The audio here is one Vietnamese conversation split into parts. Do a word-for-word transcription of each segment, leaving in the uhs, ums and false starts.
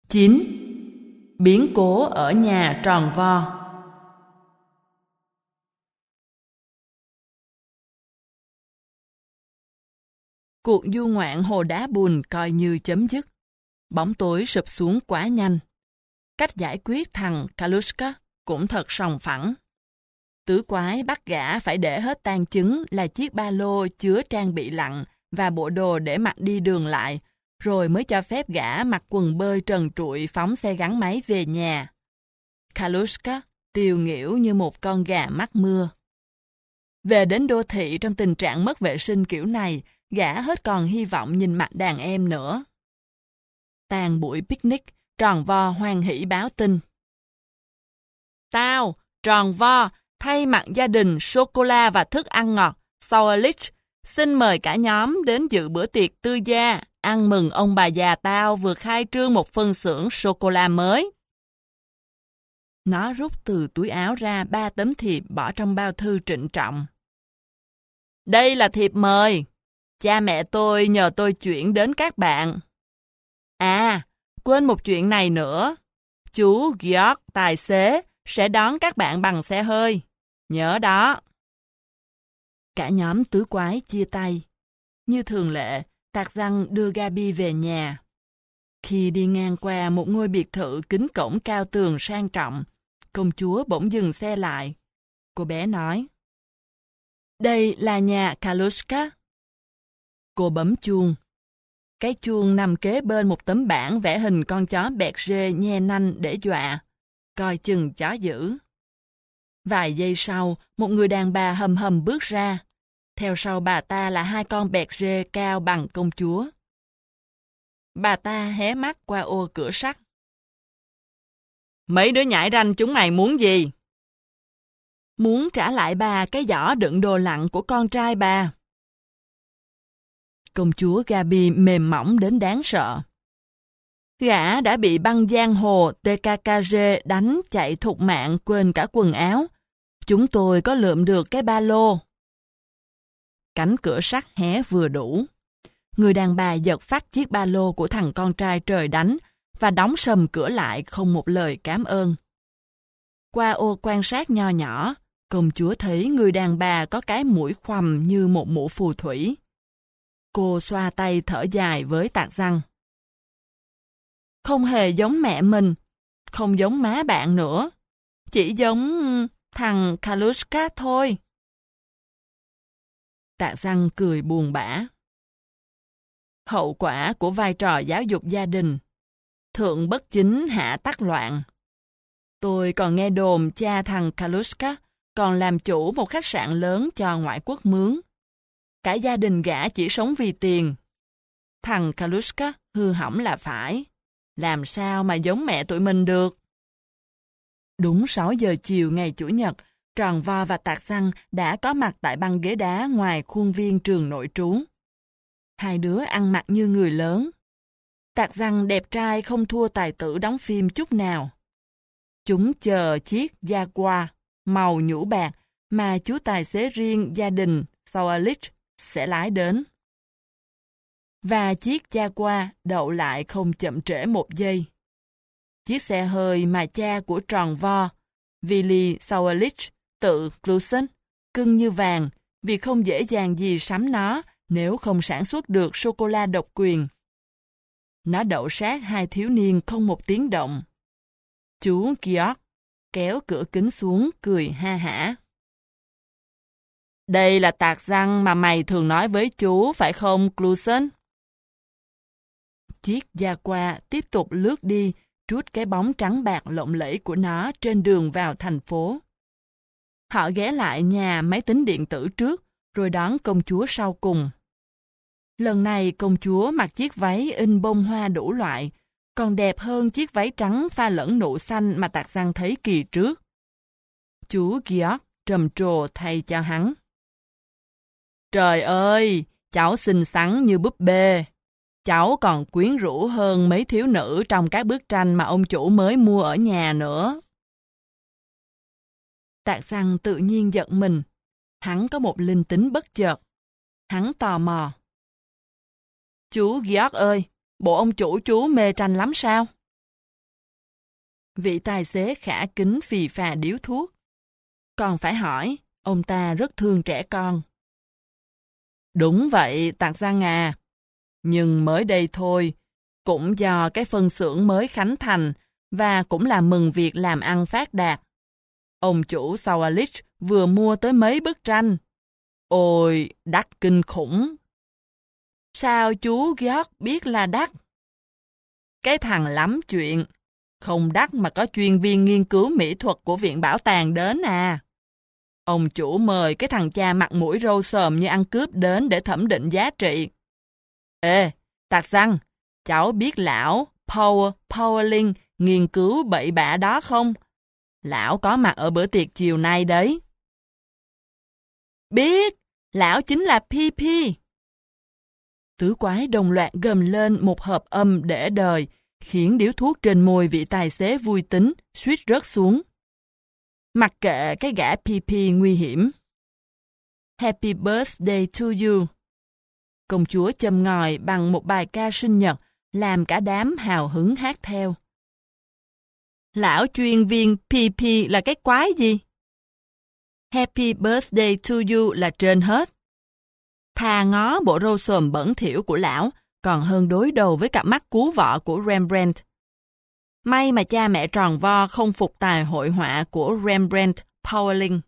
chín. Biến cố ở nhà tròn vo. Cuộc du ngoạn hồ đá bùn coi như chấm dứt. Bóng tối sụp xuống quá nhanh. Cách giải quyết thằng Kaluska cũng thật sòng phẳng. Tứ quái bắt gã phải để hết tang chứng là chiếc ba lô chứa trang bị lặn và bộ đồ để mặc đi đường lại, rồi mới cho phép gã mặc quần bơi trần trụi phóng xe gắn máy về nhà. Kaluska tiêu nghỉu như một con gà mắc mưa. Về đến đô thị trong tình trạng mất vệ sinh kiểu này, gã hết còn hy vọng nhìn mặt đàn em nữa. Tàn buổi picnic, Tròn Vo hoan hỉ báo tin. Tao, Tròn Vo, thay mặt gia đình sô-cô-la và thức ăn ngọt Sour Lich, xin mời cả nhóm đến dự bữa tiệc tư gia, ăn mừng ông bà già tao vừa khai trương một phân xưởng sô-cô-la mới. Nó rút từ túi áo ra ba tấm thiệp bỏ trong bao thư trịnh trọng. Đây là thiệp mời. Cha mẹ tôi nhờ tôi chuyển đến các bạn. À, quên một chuyện này nữa. Chú Georg, tài xế, sẽ đón các bạn bằng xe hơi. Nhớ đó. Cả nhóm tứ quái chia tay. Như thường lệ, Tạc Răng đưa Gabi về nhà. Khi đi ngang qua một ngôi biệt thự kính cổng cao tường sang trọng, công chúa bỗng dừng xe lại. Cô bé nói, đây là nhà Kaluska. Cô bấm chuông. Cái chuông nằm kế bên một tấm bảng vẽ hình con chó bẹt rê nhe nanh để dọa, coi chừng chó dữ. Vài giây sau, một người đàn bà hầm hầm bước ra. Theo sau bà ta là hai con bẹt rê cao bằng công chúa. Bà ta hé mắt qua ô cửa sắt. Mấy đứa nhãi ranh chúng mày muốn gì? Muốn trả lại bà cái giỏ đựng đồ lặn của con trai bà. Công chúa Gabi mềm mỏng đến đáng sợ. Gã đã bị băng giang hồ tê ca ca rê đánh chạy thục mạng quên cả quần áo. Chúng tôi có lượm được cái ba lô. Cánh cửa sắt hé vừa đủ. Người đàn bà giật phát chiếc ba lô của thằng con trai trời đánh và đóng sầm cửa lại không một lời cảm ơn. Qua ô quan sát nho nhỏ, công chúa thấy người đàn bà có cái mũi khoằm như một mũ phù thủy. Cô xoa tay thở dài với Tạc Răng. Không hề giống mẹ mình, không giống má bạn nữa, chỉ giống thằng Kaluska thôi. Tạc Răng cười buồn bã. Hậu quả của vai trò giáo dục gia đình. Thượng bất chính hạ tắc loạn. Tôi còn nghe đồn cha thằng Kaluska còn làm chủ một khách sạn lớn cho ngoại quốc mướn. Cả gia đình gã chỉ sống vì tiền. Thằng Kaluska hư hỏng là phải. Làm sao mà giống mẹ tụi mình được? Đúng sáu giờ chiều ngày Chủ nhật, Tròn Vo và Tạc Răng đã có mặt tại băng ghế đá ngoài khuôn viên trường nội trú. Hai đứa ăn mặc như người lớn. Tạc Răng đẹp trai không thua tài tử đóng phim chút nào. Chúng chờ chiếc Jaguar màu nhũ bạc mà chú tài xế riêng gia đình Sour Lich sẽ lái đến. Và chiếc Jaguar đậu lại không chậm trễ một giây. Chiếc xe hơi mà cha của Tròn Vo, Willy Sour Lich, tự Clusen, cưng như vàng vì không dễ dàng gì sắm nó nếu không sản xuất được sô-cô-la độc quyền. Nó đậu sát hai thiếu niên không một tiếng động. Chú Georg kéo cửa kính xuống cười ha hả. Đây là Tạc Răng mà mày thường nói với chú, phải không, Clusen? Chiếc Jaguar tiếp tục lướt đi, trút cái bóng trắng bạc lộng lẫy của nó trên đường vào thành phố. Họ ghé lại nhà máy tính điện tử trước, rồi đón công chúa sau cùng. Lần này công chúa mặc chiếc váy in bông hoa đủ loại, còn đẹp hơn chiếc váy trắng pha lẫn nụ xanh mà Tạc Răng thấy kỳ trước. Chú Georg trầm trồ thay cho hắn. Trời ơi, cháu xinh xắn như búp bê. Cháu còn quyến rũ hơn mấy thiếu nữ trong các bức tranh mà ông chủ mới mua ở nhà nữa. Tạc Răng tự nhiên giận mình. Hắn có một linh tính bất chợt. Hắn tò mò. Chú Georg ơi, bộ ông chủ chú mê tranh lắm sao? Vị tài xế khả kính phì phà điếu thuốc. Còn phải hỏi, ông ta rất thương trẻ con. Đúng vậy, Tạc Giang à. Nhưng mới đây thôi, cũng do cái phân xưởng mới khánh thành và cũng là mừng việc làm ăn phát đạt. Ông chủ Sowalich vừa mua tới mấy bức tranh. Ôi, đắt kinh khủng. Sao chú George biết là đắt? Cái thằng lắm chuyện. Không đắt mà có chuyên viên nghiên cứu mỹ thuật của Viện Bảo tàng đến à. Ông chủ mời cái thằng cha mặt mũi râu sờm như ăn cướp đến để thẩm định giá trị. Ê, Tạc Giang, cháu biết lão Power Powerling nghiên cứu bậy bạ đó không? Lão có mặt ở bữa tiệc chiều nay đấy. Biết, lão chính là pê pê. Tứ quái đồng loạt gầm lên một hợp âm để đời, khiến điếu thuốc trên môi vị tài xế vui tính, suýt rớt xuống. Mặc kệ cái gã pê pê nguy hiểm. Happy birthday to you. Công chúa châm ngòi bằng một bài ca sinh nhật, làm cả đám hào hứng hát theo. Lão chuyên viên pê pê là cái quái gì? Happy birthday to you là trên hết. Thà ngó bộ râu xồm bẩn thỉu của lão, còn hơn đối đầu với cặp mắt cú vọ của Rembrandt. May mà cha mẹ tròn vo không phục tài hội họa của Rembrandt Powerling.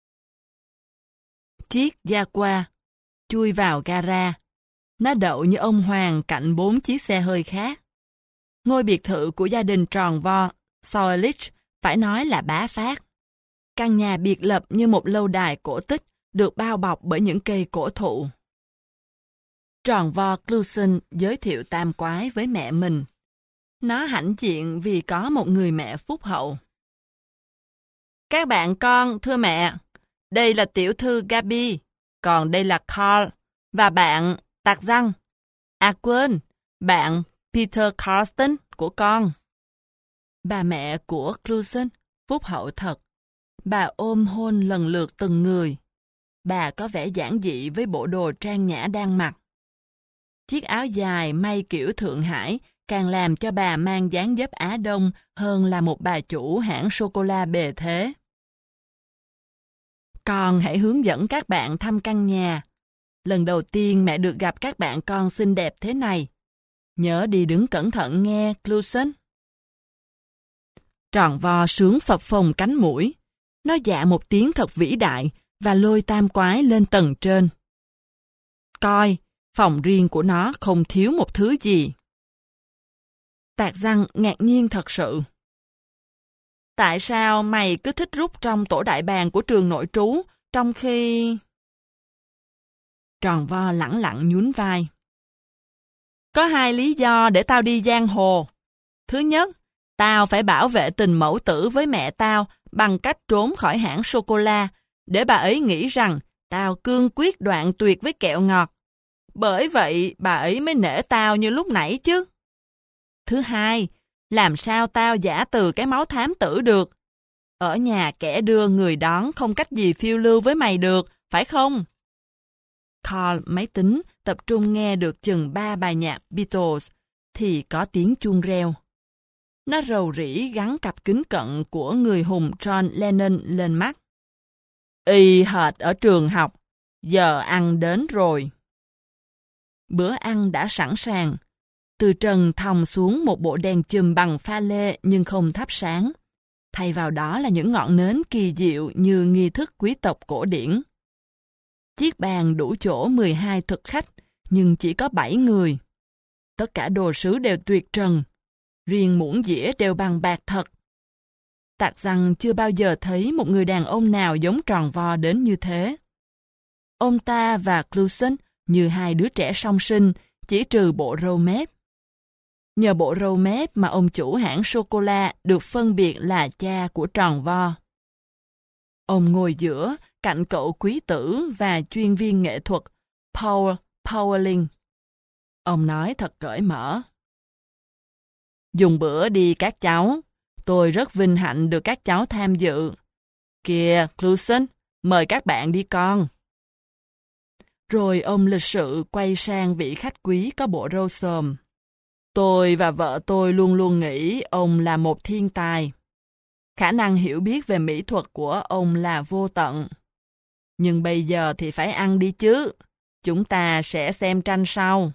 Chiếc Jaguar chui vào gara. Nó đậu như ông hoàng cạnh bốn chiếc xe hơi khác. Ngôi biệt thự của gia đình tròn vo Sowalich phải nói là bá phát. Căn nhà biệt lập như một lâu đài cổ tích được bao bọc bởi những cây cổ thụ. Tròn vo Clusen giới thiệu tam quái với mẹ mình. Nó hãnh diện vì có một người mẹ phúc hậu. Các bạn con, thưa mẹ, đây là tiểu thư Gaby, còn đây là Carl, và bạn Tạc Giang. À quên, bạn Peter Carsten của con. Bà mẹ của Clusen phúc hậu thật. Bà ôm hôn lần lượt từng người. Bà có vẻ giản dị với bộ đồ trang nhã đang mặc. Chiếc áo dài may kiểu Thượng Hải càng làm cho bà mang dáng dấp Á Đông hơn là một bà chủ hãng sô-cô-la bề thế. Con hãy hướng dẫn các bạn thăm căn nhà. Lần đầu tiên mẹ được gặp các bạn con xinh đẹp thế này. Nhớ đi đứng cẩn thận nghe, Clusen. Tròn vo sướng phập phồng cánh mũi. Nó dạ một tiếng thật vĩ đại và lôi tam quái lên tầng trên. Coi, phòng riêng của nó không thiếu một thứ gì. Tạc Giang ngạc nhiên thật sự. Tại sao mày cứ thích rút trong tổ đại bàng của trường nội trú, trong khi... Tròn vo lẳng lặng nhún vai. Có hai lý do để tao đi giang hồ. Thứ nhất, tao phải bảo vệ tình mẫu tử với mẹ tao bằng cách trốn khỏi hãng sô-cô-la, để bà ấy nghĩ rằng tao cương quyết đoạn tuyệt với kẹo ngọt. Bởi vậy bà ấy mới nể tao như lúc nãy chứ. Thứ hai, làm sao tao giả từ cái máu thám tử được? Ở nhà kẻ đưa người đón không cách gì phiêu lưu với mày được, phải không? Carl máy tính tập trung nghe được chừng ba bài nhạc Beatles thì có tiếng chuông reo. Nó rầu rĩ gắn cặp kính cận của người hùng John Lennon lên mắt. Y hệt ở trường học, giờ ăn đến rồi. Bữa ăn đã sẵn sàng. Từ trần thòng xuống một bộ đèn chùm bằng pha lê nhưng không thắp sáng. Thay vào đó là những ngọn nến kỳ diệu như nghi thức quý tộc cổ điển. Chiếc bàn đủ chỗ mười hai thực khách, nhưng chỉ có bảy người. Tất cả đồ sứ đều tuyệt trần. Riêng muỗng dĩa đều bằng bạc thật. Tạc Giang chưa bao giờ thấy một người đàn ông nào giống tròn vo đến như thế. Ông ta và Clusen như hai đứa trẻ song sinh, chỉ trừ bộ râu mép. Nhờ bộ râu mép mà ông chủ hãng sô-cô-la được phân biệt là cha của tròn vo. Ông ngồi giữa, cạnh cậu quý tử và chuyên viên nghệ thuật Paul Powerling. Ông nói thật cởi mở. Dùng bữa đi các cháu. Tôi rất vinh hạnh được các cháu tham dự. Kìa, Clusen, mời các bạn đi con. Rồi ông lịch sự quay sang vị khách quý có bộ râu xồm. Tôi và vợ tôi luôn luôn nghĩ ông là một thiên tài. Khả năng hiểu biết về mỹ thuật của ông là vô tận. Nhưng bây giờ thì phải ăn đi chứ. Chúng ta sẽ xem tranh sau.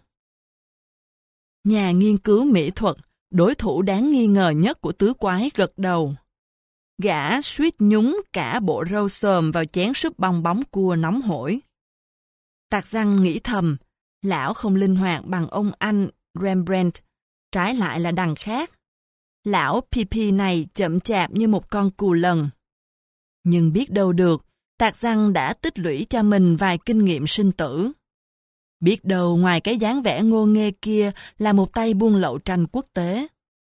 Nhà nghiên cứu mỹ thuật, đối thủ đáng nghi ngờ nhất của tứ quái gật đầu. Gã suýt nhúng cả bộ râu xồm vào chén súp bong bóng cua nóng hổi. Tạc răng nghĩ thầm, lão không linh hoạt bằng ông anh Rembrandt, trái lại là đằng khác. Lão Pi này chậm chạp như một con cù lần. Nhưng biết đâu được, Tạc răng đã tích lũy cho mình vài kinh nghiệm sinh tử. Biết đâu ngoài cái dáng vẻ ngô nghê kia là một tay buôn lậu tranh quốc tế.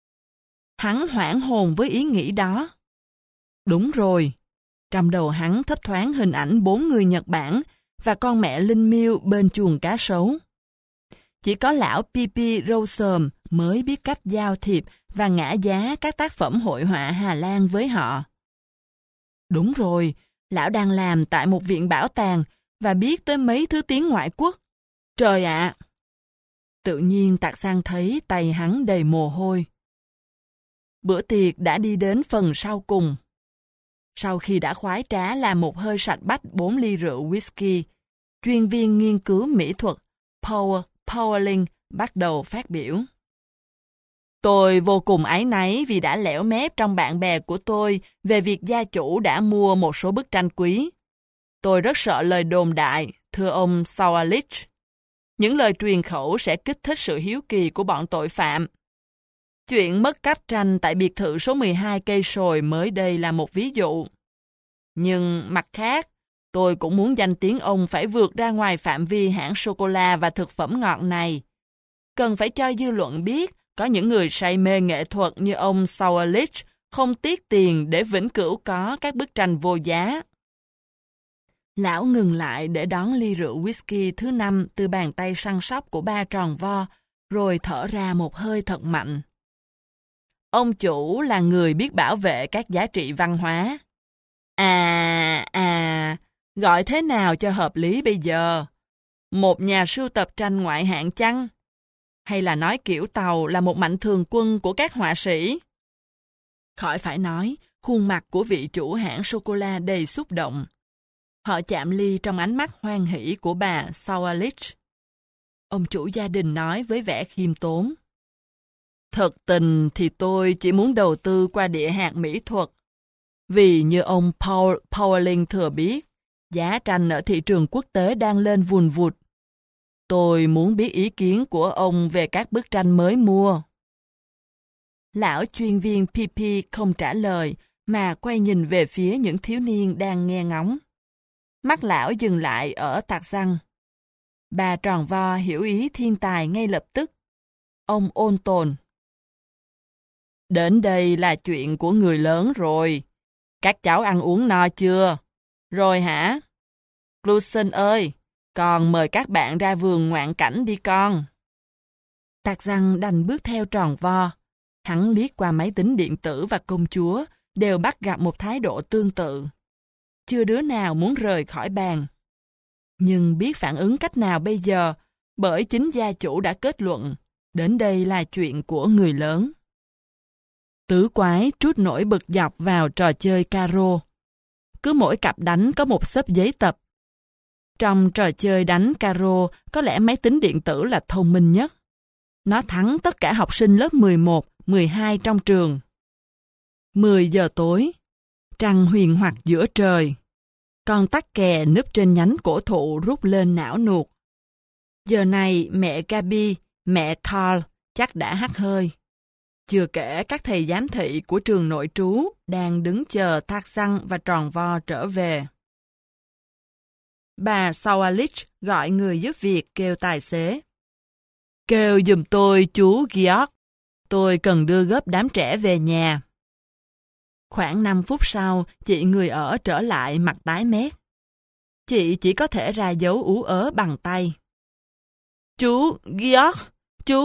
Hắn hoảng hồn với ý nghĩ đó. Đúng rồi, trong đầu hắn thấp thoáng hình ảnh bốn người Nhật Bản và con mẹ linh miêu bên chuồng cá sấu. Chỉ có lão Pi râu xồm mới biết cách giao thiệp và ngã giá các tác phẩm hội họa Hà Lan với họ. Đúng rồi, lão đang làm tại một viện bảo tàng và biết tới mấy thứ tiếng ngoại quốc. Trời ạ! Tự nhiên Tạc Sang thấy tay hắn đầy mồ hôi. Bữa tiệc đã đi đến phần sau cùng. Sau khi đã khoái trá làm một hơi sạch bách bốn ly rượu whisky, chuyên viên nghiên cứu mỹ thuật Paul Powling bắt đầu phát biểu. Tôi vô cùng áy náy vì đã lẻo mép trong bạn bè của tôi về việc gia chủ đã mua một số bức tranh quý. Tôi rất sợ lời đồn đại, thưa ông Sauerlich. Những lời truyền khẩu sẽ kích thích sự hiếu kỳ của bọn tội phạm. Chuyện mất cắp tranh tại biệt thự số mười hai cây sồi mới đây là một ví dụ. Nhưng mặt khác, tôi cũng muốn danh tiếng ông phải vượt ra ngoài phạm vi hãng sô-cô-la và thực phẩm ngọt này. Cần phải cho dư luận biết có những người say mê nghệ thuật như ông Sauerlich không tiếc tiền để vĩnh cửu có các bức tranh vô giá. Lão ngừng lại để đón ly rượu whisky thứ năm từ bàn tay săn sóc của ba tròn vo, rồi thở ra một hơi thật mạnh. Ông chủ là người biết bảo vệ các giá trị văn hóa. À, à, gọi thế nào cho hợp lý bây giờ? Một nhà sưu tập tranh ngoại hạng chăng? Hay là nói kiểu Tàu là một mạnh thường quân của các họa sĩ? Khỏi phải nói, khuôn mặt của vị chủ hãng sô-cô-la đầy xúc động. Họ chạm ly trong ánh mắt hoan hỷ của bà Sauerlich. Ông chủ gia đình nói với vẻ khiêm tốn. Thật tình thì tôi chỉ muốn đầu tư qua địa hạt mỹ thuật. Vì như ông Paul Powling thừa biết, giá tranh ở thị trường quốc tế đang lên vùn vụt. Tôi muốn biết ý kiến của ông về các bức tranh mới mua. Lão chuyên viên Pi không trả lời, mà quay nhìn về phía những thiếu niên đang nghe ngóng. Mắt lão dừng lại ở Tạc răng. Bà tròn vo hiểu ý thiên tài ngay lập tức. Ông ôn tồn. Đến đây là chuyện của người lớn rồi. Các cháu ăn uống no chưa? Rồi hả? Lucien ơi, con mời các bạn ra vườn ngoạn cảnh đi con. Tạc răng đành bước theo tròn vo. Hắn liếc qua máy tính điện tử và công chúa, đều bắt gặp một thái độ tương tự. Chưa đứa nào muốn rời khỏi bàn. Nhưng biết phản ứng cách nào bây giờ, bởi chính gia chủ đã kết luận, đến đây là chuyện của người lớn. Tứ quái trút nổi bực dọc vào trò chơi caro. Cứ mỗi cặp đánh có một xấp giấy tập. Trong trò chơi đánh caro, có lẽ máy tính điện tử là thông minh nhất. Nó thắng tất cả học sinh lớp mười một, mười hai trong trường. mười giờ tối, trăng huyền hoặc giữa trời. Con tắc kè núp trên nhánh cổ thụ rút lên não nuột. Giờ này mẹ Gabi, mẹ Carl chắc đã hắt hơi. Chưa kể các thầy giám thị của trường nội trú đang đứng chờ Thác Xăng và Tròn Vo trở về. Bà Sauerlich gọi người giúp việc kêu tài xế. Kêu giùm tôi chú Georg. Tôi cần đưa gấp đám trẻ về nhà. Khoảng năm phút sau, chị người ở trở lại mặt tái mét. Chị chỉ có thể ra dấu ú ớ bằng tay. Chú Georg, chú...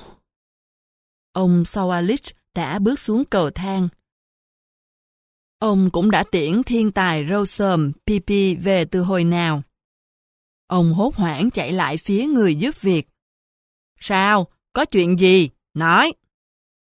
Ông Sauerlich đã bước xuống cầu thang. Ông cũng đã tiễn thiên tài râu xồm Pi về từ hồi nào. Ông hốt hoảng chạy lại phía người giúp việc. Sao? Có chuyện gì? Nói.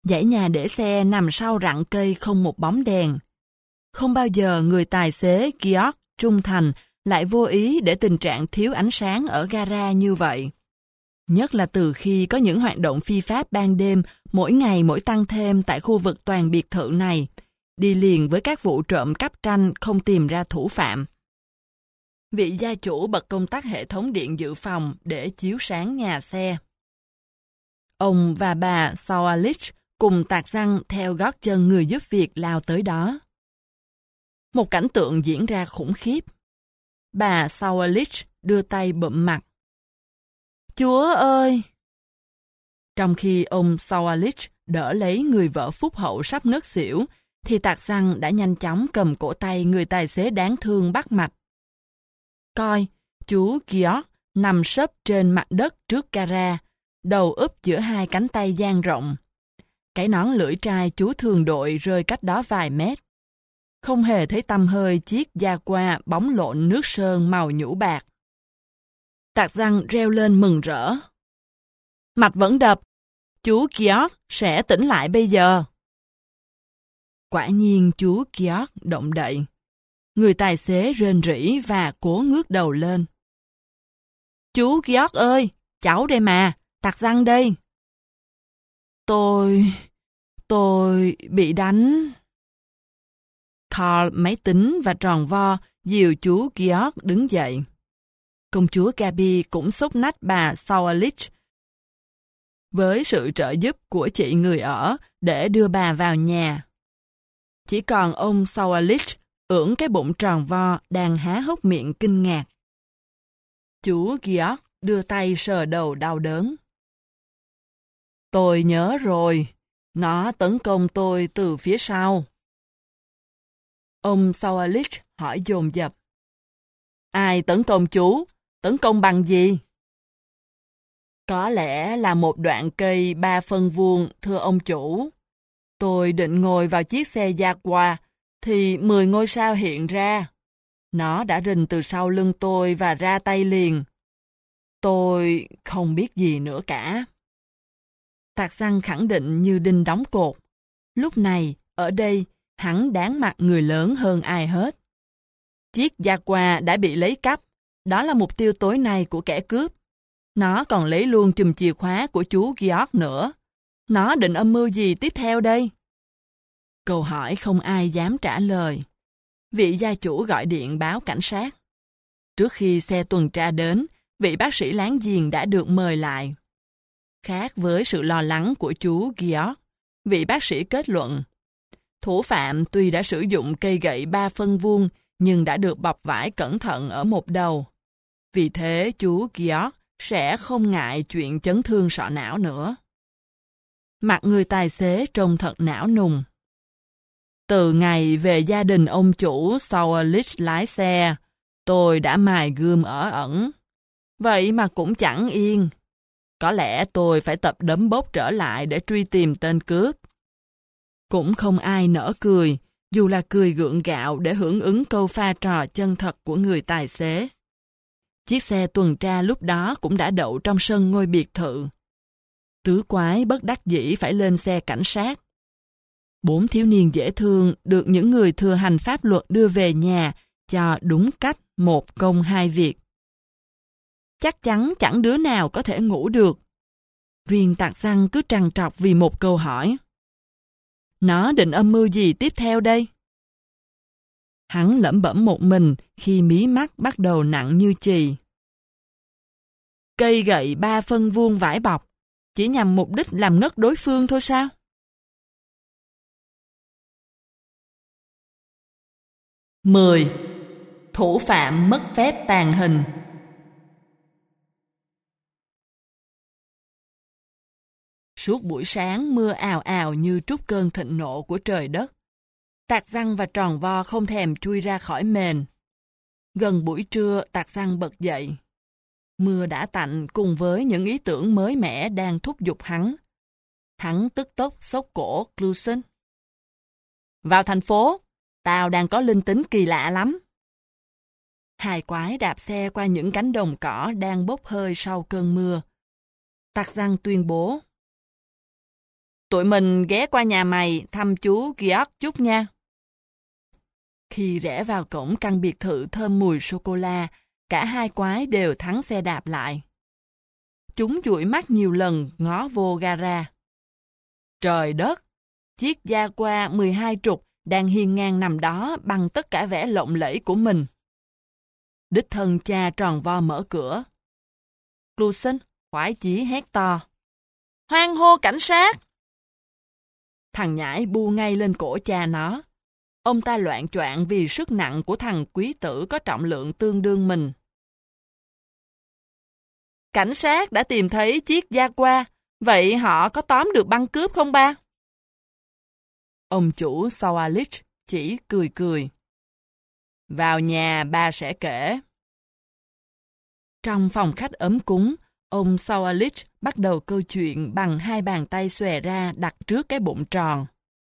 Dãy nhà để xe nằm sau rặng cây không một bóng đèn. Không bao giờ người tài xế Georg trung thành lại vô ý để tình trạng thiếu ánh sáng ở gara như vậy. Nhất là từ khi có những hoạt động phi pháp ban đêm mỗi ngày mỗi tăng thêm tại khu vực toàn biệt thự này, đi liền với các vụ trộm cắp tranh không tìm ra thủ phạm. Vị gia chủ bật công tắc hệ thống điện dự phòng để chiếu sáng nhà xe. Ông và bà Sauerlich cùng tạt răng theo gót chân người giúp việc lao tới đó. Một cảnh tượng diễn ra khủng khiếp. Bà Sauerlich đưa tay bụm mặt. Chúa ơi! Trong khi ông Sauerlich đỡ lấy người vợ phúc hậu sắp ngất xỉu, thì tạt răng đã nhanh chóng cầm cổ tay người tài xế đáng thương bắt mạch. Coi, chú Georg nằm sấp trên mặt đất trước gara, đầu úp giữa hai cánh tay dang rộng. Cái nón lưỡi trai chú thường đội rơi cách đó vài mét. Không hề thấy tăm hơi chiếc Jaguar bóng lộn nước sơn màu nhũ bạc. Tạt răng reo lên mừng rỡ. Mạch vẫn đập. Chú Georg sẽ tỉnh lại bây giờ. Quả nhiên chú Georg động đậy. Người tài xế rên rỉ và cố ngước đầu lên. Chú Georg ơi, cháu đây mà, tạt răng đây. Tôi... tôi bị đánh... Carl máy tính và tròn vo dìu chú Georg đứng dậy. Công chúa Gabi cũng xúc nách bà Sauerlich với sự trợ giúp của chị người ở để đưa bà vào nhà. Chỉ còn ông Sauerlich ưỡn cái bụng tròn vo đang há hốc miệng kinh ngạc. Chú Georg đưa tay sờ đầu đau đớn. Tôi nhớ rồi, nó tấn công tôi từ phía sau. Ông Sauerlich hỏi dồn dập. Ai tấn công chú? Tấn công bằng gì? Có lẽ là một đoạn cây ba phân vuông, thưa ông chủ. Tôi định ngồi vào chiếc xe Jaguar, thì mười ngôi sao hiện ra. Nó đã rình từ sau lưng tôi và ra tay liền. Tôi không biết gì nữa cả. Tạt răng khẳng định như đinh đóng cột. Lúc này, ở đây, hắn đáng mặt người lớn hơn ai hết. Chiếc Jaguar đã bị lấy cắp. Đó là mục tiêu tối nay của kẻ cướp. Nó còn lấy luôn chùm chìa khóa của chú Georg nữa. Nó định âm mưu gì tiếp theo đây? Câu hỏi không ai dám trả lời. Vị gia chủ gọi điện báo cảnh sát. Trước khi xe tuần tra đến, vị bác sĩ láng giềng đã được mời lại. Khác với sự lo lắng của chú Georg, vị bác sĩ kết luận. Thủ phạm tuy đã sử dụng cây gậy ba phân vuông, nhưng đã được bọc vải cẩn thận ở một đầu. Vì thế chú Georg sẽ không ngại chuyện chấn thương sọ não nữa. Mặt người tài xế trông thật não nùng. Từ ngày về gia đình ông chủ Sauerlich lái xe, tôi đã mài gươm ở ẩn. Vậy mà cũng chẳng yên. Có lẽ tôi phải tập đấm bốc trở lại để truy tìm tên cướp. Cũng không ai nở cười, dù là cười gượng gạo để hưởng ứng câu pha trò chân thật của người tài xế. Chiếc xe tuần tra lúc đó cũng đã đậu trong sân ngôi biệt thự. Tứ quái bất đắc dĩ phải lên xe cảnh sát. Bốn thiếu niên dễ thương được những người thừa hành pháp luật đưa về nhà cho đúng cách một công hai việc. Chắc chắn chẳng đứa nào có thể ngủ được. Riêng tạt răng cứ trằn trọc vì một câu hỏi. Nó định âm mưu gì tiếp theo đây? Hắn lẩm bẩm một mình khi mí mắt bắt đầu nặng như chì. Cây gậy ba phân vuông vải bọc, chỉ nhằm mục đích làm ngất đối phương thôi sao? mười. Thủ phạm mất phép tàn hình. Suốt buổi sáng mưa ào ào như trút cơn thịnh nộ của trời đất. Tạt răng và tròn vo không thèm chui ra khỏi mền. Gần buổi trưa tạt răng bật dậy. Mưa đã tạnh cùng với những ý tưởng mới mẻ đang thúc giục hắn. Hắn tức tốc xốc cổ Clusen. Vào thành phố, tao đang có linh tính kỳ lạ lắm. Hai quái đạp xe qua những cánh đồng cỏ đang bốc hơi sau cơn mưa. Tạt răng tuyên bố. tụi mình ghé qua nhà mày thăm chú Georg chút nha. Khi rẽ vào cổng căn biệt thự thơm mùi sô-cô-la, cả hai quái đều thắng xe đạp lại. Chúng dụi mắt nhiều lần ngó vô gara. Trời đất! Chiếc Jaguar mười hai trục đang hiên ngang nằm đó bằng tất cả vẻ lộng lẫy của mình. Đích thân cha tròn vo mở cửa. Clusen khoái chí hét to. Hoan hô cảnh sát! Thằng nhãi bu ngay lên cổ cha nó. Ông ta loạng choạng vì sức nặng của thằng quý tử có trọng lượng tương đương mình. Cảnh sát đã tìm thấy chiếc Jaguar, vậy họ có tóm được băng cướp không ba? Ông chủ Sawalich chỉ cười cười. Vào nhà ba sẽ kể. Trong phòng khách ấm cúng, ông Sawalich bắt đầu câu chuyện bằng hai bàn tay xòe ra đặt trước cái bụng tròn.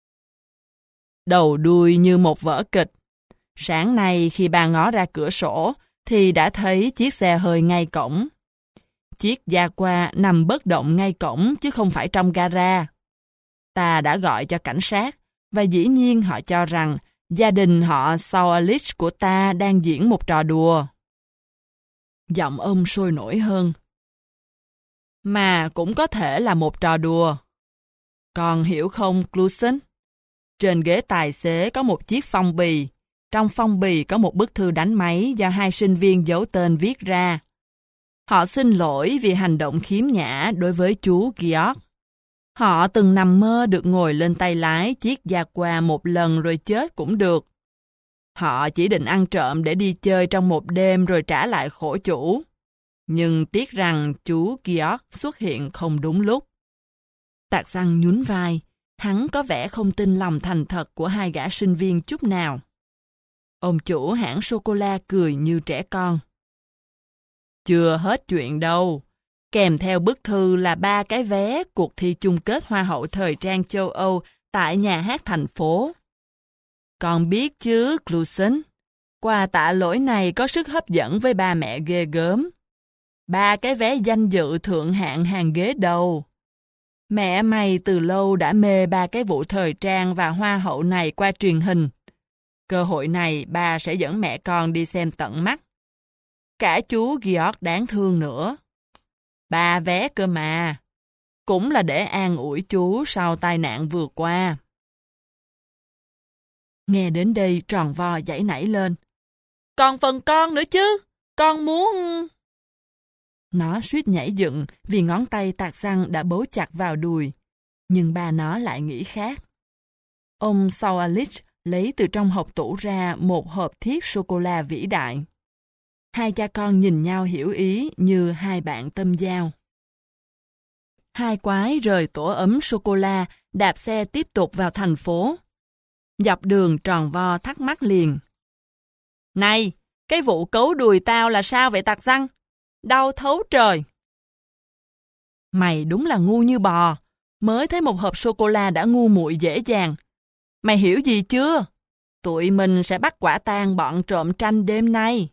Đầu đuôi như một vở kịch. Sáng nay khi ba ngó ra cửa sổ thì đã thấy chiếc xe hơi ngay cổng. Chiếc Jaguar nằm bất động ngay cổng chứ không phải trong gara. Ta đã gọi cho cảnh sát và dĩ nhiên họ cho rằng gia đình họ Sawalich của ta đang diễn một trò đùa. Giọng ông sôi nổi hơn. Mà cũng có thể là một trò đùa. Còn hiểu không, Clusen? Trên ghế tài xế có một chiếc phong bì. Trong phong bì có một bức thư đánh máy do hai sinh viên giấu tên viết ra. Họ xin lỗi vì hành động khiếm nhã đối với chú Georg. Họ từng nằm mơ được ngồi lên tay lái chiếc Jaguar một lần rồi chết cũng được. Họ chỉ định ăn trộm để đi chơi trong một đêm rồi trả lại khổ chủ. Nhưng tiếc rằng chú Georg xuất hiện không đúng lúc. Tạc xăng nhún vai, hắn có vẻ không tin lòng thành thật của hai gã sinh viên chút nào. Ông chủ hãng sô-cô-la cười như trẻ con. Chưa hết chuyện đâu. Kèm theo bức thư là ba cái vé cuộc thi chung kết Hoa hậu thời trang châu Âu tại nhà hát thành phố. Con biết chứ, Clusen, quà tạ lỗi này có sức hấp dẫn với ba mẹ ghê gớm. Ba cái vé danh dự thượng hạng hàng ghế đầu. Mẹ mày từ lâu đã mê ba cái vụ thời trang và Hoa hậu này qua truyền hình. Cơ hội này ba sẽ dẫn mẹ con đi xem tận mắt. Cả chú Georg đáng thương nữa. Ba vé cơ mà. Cũng là để an ủi chú sau tai nạn vừa qua. Nghe đến đây tròn vo giãy nảy lên. Còn phần con nữa chứ. Con muốn... Nó suýt nhảy dựng vì ngón tay tạc xăng đã bấu chặt vào đùi. Nhưng ba nó lại nghĩ khác. Ông Sawalich lấy từ trong hộp tủ ra một hộp thiết sô-cô-la vĩ đại. Hai cha con nhìn nhau hiểu ý như hai bạn tâm giao. Hai quái rời tổ ấm sô-cô-la, đạp xe tiếp tục vào thành phố. Dọc đường tròn vo thắc mắc liền. Này, cái vụ cấu đùi tao là sao vậy tạc xăng? Đau thấu trời. Mày đúng là ngu như bò. Mới thấy một hộp sô-cô-la đã ngu muội dễ dàng. Mày hiểu gì chưa? Tụi mình sẽ bắt quả tang bọn trộm tranh đêm nay.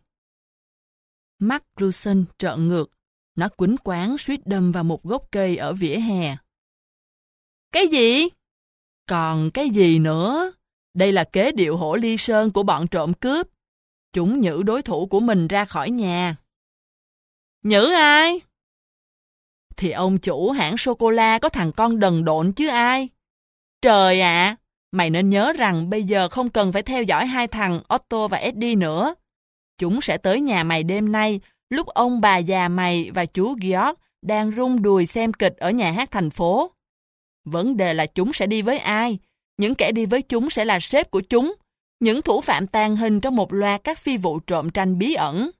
Mắt Clusen trợn ngược. Nó quýnh quáng suýt đâm vào một gốc cây ở vỉa hè. Cái gì? Còn cái gì nữa? Đây là kế điệu hổ ly sơn của bọn trộm cướp. Chúng nhử đối thủ của mình ra khỏi nhà. Nhử ai? Thì ông chủ hãng sô-cô-la có thằng con đần độn chứ ai. Trời ạ, mày nên nhớ rằng bây giờ không cần phải theo dõi hai thằng Otto và Eddie nữa. Chúng sẽ tới nhà mày đêm nay, lúc ông bà già mày và chú Georg đang rung đùi xem kịch ở nhà hát thành phố. Vấn đề là chúng sẽ đi với ai? Những kẻ đi với chúng sẽ là sếp của chúng, những thủ phạm tàn hình trong một loạt các phi vụ trộm tranh bí ẩn.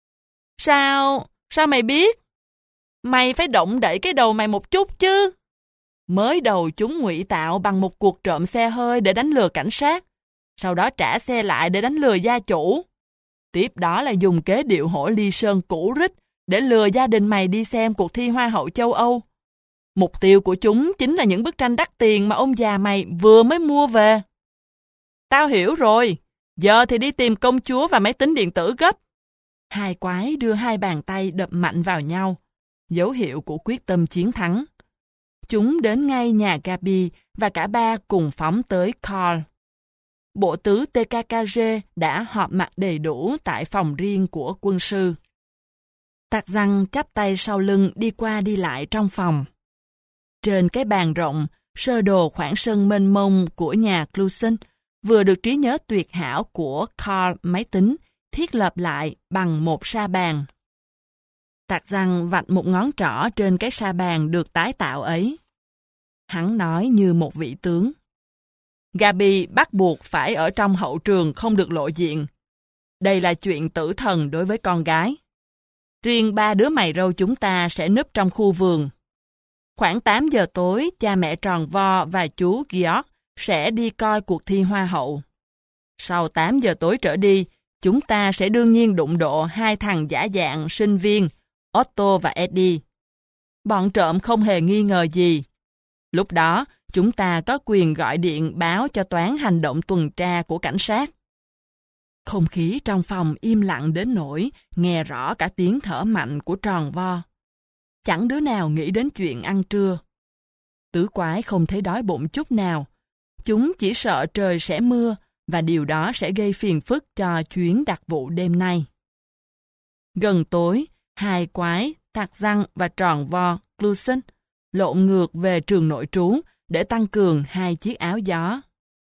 Sao? Sao mày biết? Mày phải động đậy cái đầu mày một chút chứ. Mới đầu chúng ngụy tạo bằng một cuộc trộm xe hơi để đánh lừa cảnh sát, sau đó trả xe lại để đánh lừa gia chủ. Tiếp đó là dùng kế điệu hổ ly sơn cũ rích để lừa gia đình mày đi xem cuộc thi Hoa hậu châu Âu. Mục tiêu của chúng chính là những bức tranh đắt tiền mà ông già mày vừa mới mua về. Tao hiểu rồi, giờ thì đi tìm công chúa và máy tính điện tử gấp. Hai quái đưa hai bàn tay đập mạnh vào nhau, dấu hiệu của quyết tâm chiến thắng. chúng đến ngay nhà Gabi và cả ba cùng phóng tới Carl. Bộ tứ tê ca ca giê đã họp mặt đầy đủ tại phòng riêng của quân sư. Tạc Răng chắp tay sau lưng đi qua đi lại trong phòng. Trên cái bàn rộng, sơ đồ khoảng sân mênh mông của nhà Clusen vừa được trí nhớ tuyệt hảo của Carl máy tính thiết lập lại bằng một sa bàn. Tạc Răng vạch một ngón trỏ trên cái sa bàn được tái tạo ấy. Hắn nói như một vị tướng. Gabi bắt buộc phải ở trong hậu trường, không được lộ diện. Đây là chuyện tử thần đối với con gái. Riêng ba đứa mày râu chúng ta sẽ núp trong khu vườn. Khoảng tám giờ tối, cha mẹ Tròn Vo và chú Georg sẽ đi coi cuộc thi hoa hậu. Sau tám giờ tối trở đi, chúng ta sẽ đương nhiên đụng độ hai thằng giả dạng sinh viên, Otto và Eddie. Bọn trộm không hề nghi ngờ gì. Lúc đó, chúng ta có quyền gọi điện báo cho toán hành động tuần tra của cảnh sát. Không khí trong phòng im lặng đến nỗi nghe rõ cả tiếng thở mạnh của Tròn Vo. Chẳng đứa nào nghĩ đến chuyện ăn trưa. Tứ quái không thấy đói bụng chút nào. Chúng chỉ sợ trời sẽ mưa và điều đó sẽ gây phiền phức cho chuyến đặc vụ đêm nay. Gần tối, hai quái, Tạc Răng và Tròn Vo, Clusen lộn ngược về trường nội trú để tăng cường hai chiếc áo gió.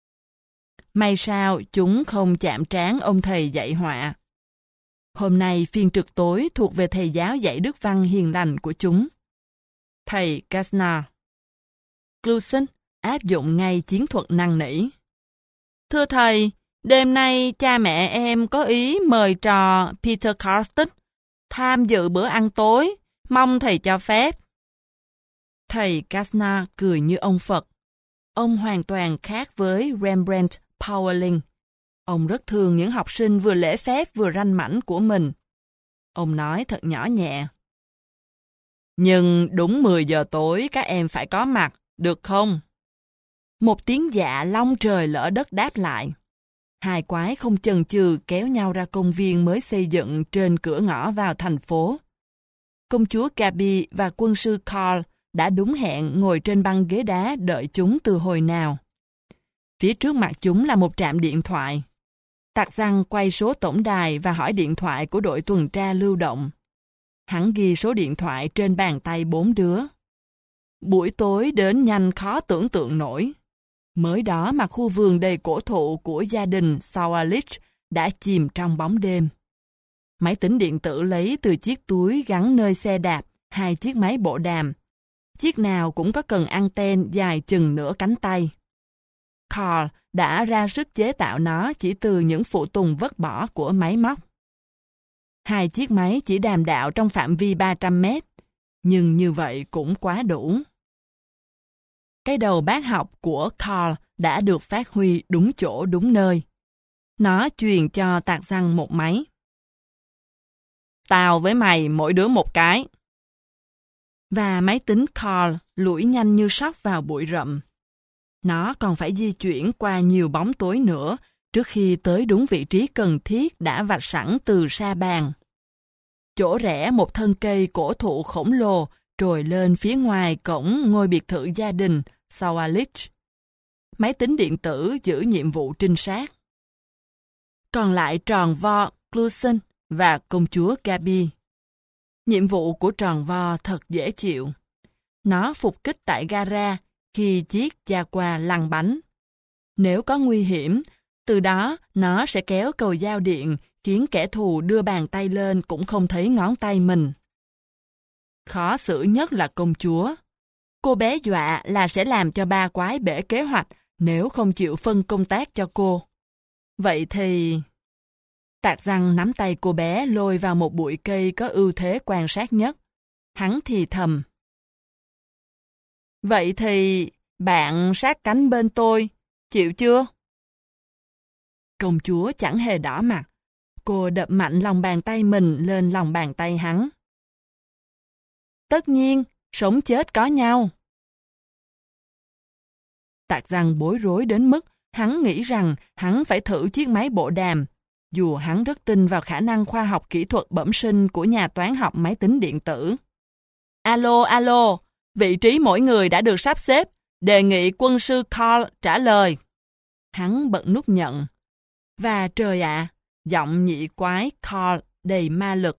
May sao chúng không chạm trán ông thầy dạy họa. Hôm nay phiên trực tối thuộc về thầy giáo dạy đức văn hiền lành của chúng. Thầy Kasnar. Clusen áp dụng ngay chiến thuật năn nỉ. Thưa thầy, đêm nay cha mẹ em có ý mời trò Peter Karsten tham dự bữa ăn tối, mong thầy cho phép. Thầy Kasnar cười như ông Phật. Ông hoàn toàn khác với Rembrandt Powerling. Ông rất thương những học sinh vừa lễ phép vừa ranh mãnh của mình. Ông nói thật nhỏ nhẹ. Nhưng đúng mười giờ tối các em phải có mặt, được không? Một tiếng dạ long trời lỡ đất đáp lại. Hai quái không chần chừ kéo nhau ra công viên mới xây dựng trên cửa ngõ vào thành phố. Công chúa Gabi và quân sư Carl đã đúng hẹn ngồi trên băng ghế đá đợi chúng từ hồi nào. Phía trước mặt chúng là một trạm điện thoại. Tạc Răng quay số tổng đài và hỏi điện thoại của đội tuần tra lưu động. Hắn ghi số điện thoại trên bàn tay bốn đứa. Buổi tối đến nhanh khó tưởng tượng nổi. Mới đó mà khu vườn đầy cổ thụ của gia đình Sauerlich đã chìm trong bóng đêm. Máy tính điện tử lấy từ chiếc túi gắn nơi xe đạp hai chiếc máy bộ đàm. Chiếc nào cũng có cần anten dài chừng nửa cánh tay. Carl đã ra sức chế tạo nó chỉ từ những phụ tùng vứt bỏ của máy móc. Hai chiếc máy chỉ đàm đạo trong phạm vi ba trăm mét, nhưng như vậy cũng quá đủ. Cái đầu bác học của Carl đã được phát huy đúng chỗ đúng nơi. Nó truyền cho Tạc Răng một máy. Tao với mày mỗi đứa một cái. Và máy tính Carl lủi nhanh như sóc vào bụi rậm. Nó còn phải di chuyển qua nhiều bóng tối nữa trước khi tới đúng vị trí cần thiết đã vạch sẵn từ sa bàn. Chỗ rẽ một thân cây cổ thụ khổng lồ trồi lên phía ngoài cổng ngôi biệt thự gia đình Sauerlich. Máy tính điện tử giữ nhiệm vụ trinh sát. Còn lại Tròn Vo, Clusen và công chúa Gabi. Nhiệm vụ của Tròn Vo thật dễ chịu. Nó phục kích tại gara khi chiếc Jaguar lăn bánh. Nếu có nguy hiểm, từ đó nó sẽ kéo cầu giao điện khiến kẻ thù đưa bàn tay lên cũng không thấy ngón tay mình. Khó xử nhất là công chúa. Cô bé dọa là sẽ làm cho ba quái bể kế hoạch nếu không chịu phân công tác cho cô. Vậy thì... Tạc Răng nắm tay cô bé lôi vào một bụi cây có ưu thế quan sát nhất. Hắn thì thầm. Vậy thì bạn sát cánh bên tôi, chịu chưa? Công chúa chẳng hề đỏ mặt. Cô đập mạnh lòng bàn tay mình lên lòng bàn tay hắn. Tất nhiên, sống chết có nhau. Tạc Răng bối rối đến mức hắn nghĩ rằng hắn phải thử chiếc máy bộ đàm, dù hắn rất tin vào khả năng khoa học kỹ thuật bẩm sinh của nhà toán học máy tính điện tử. Alo, alo, Vị trí mỗi người đã được sắp xếp, đề nghị quân sư Carl trả lời. Hắn bật nút nhận. Và trời ạ, giọng nhị quái Carl đầy ma lực.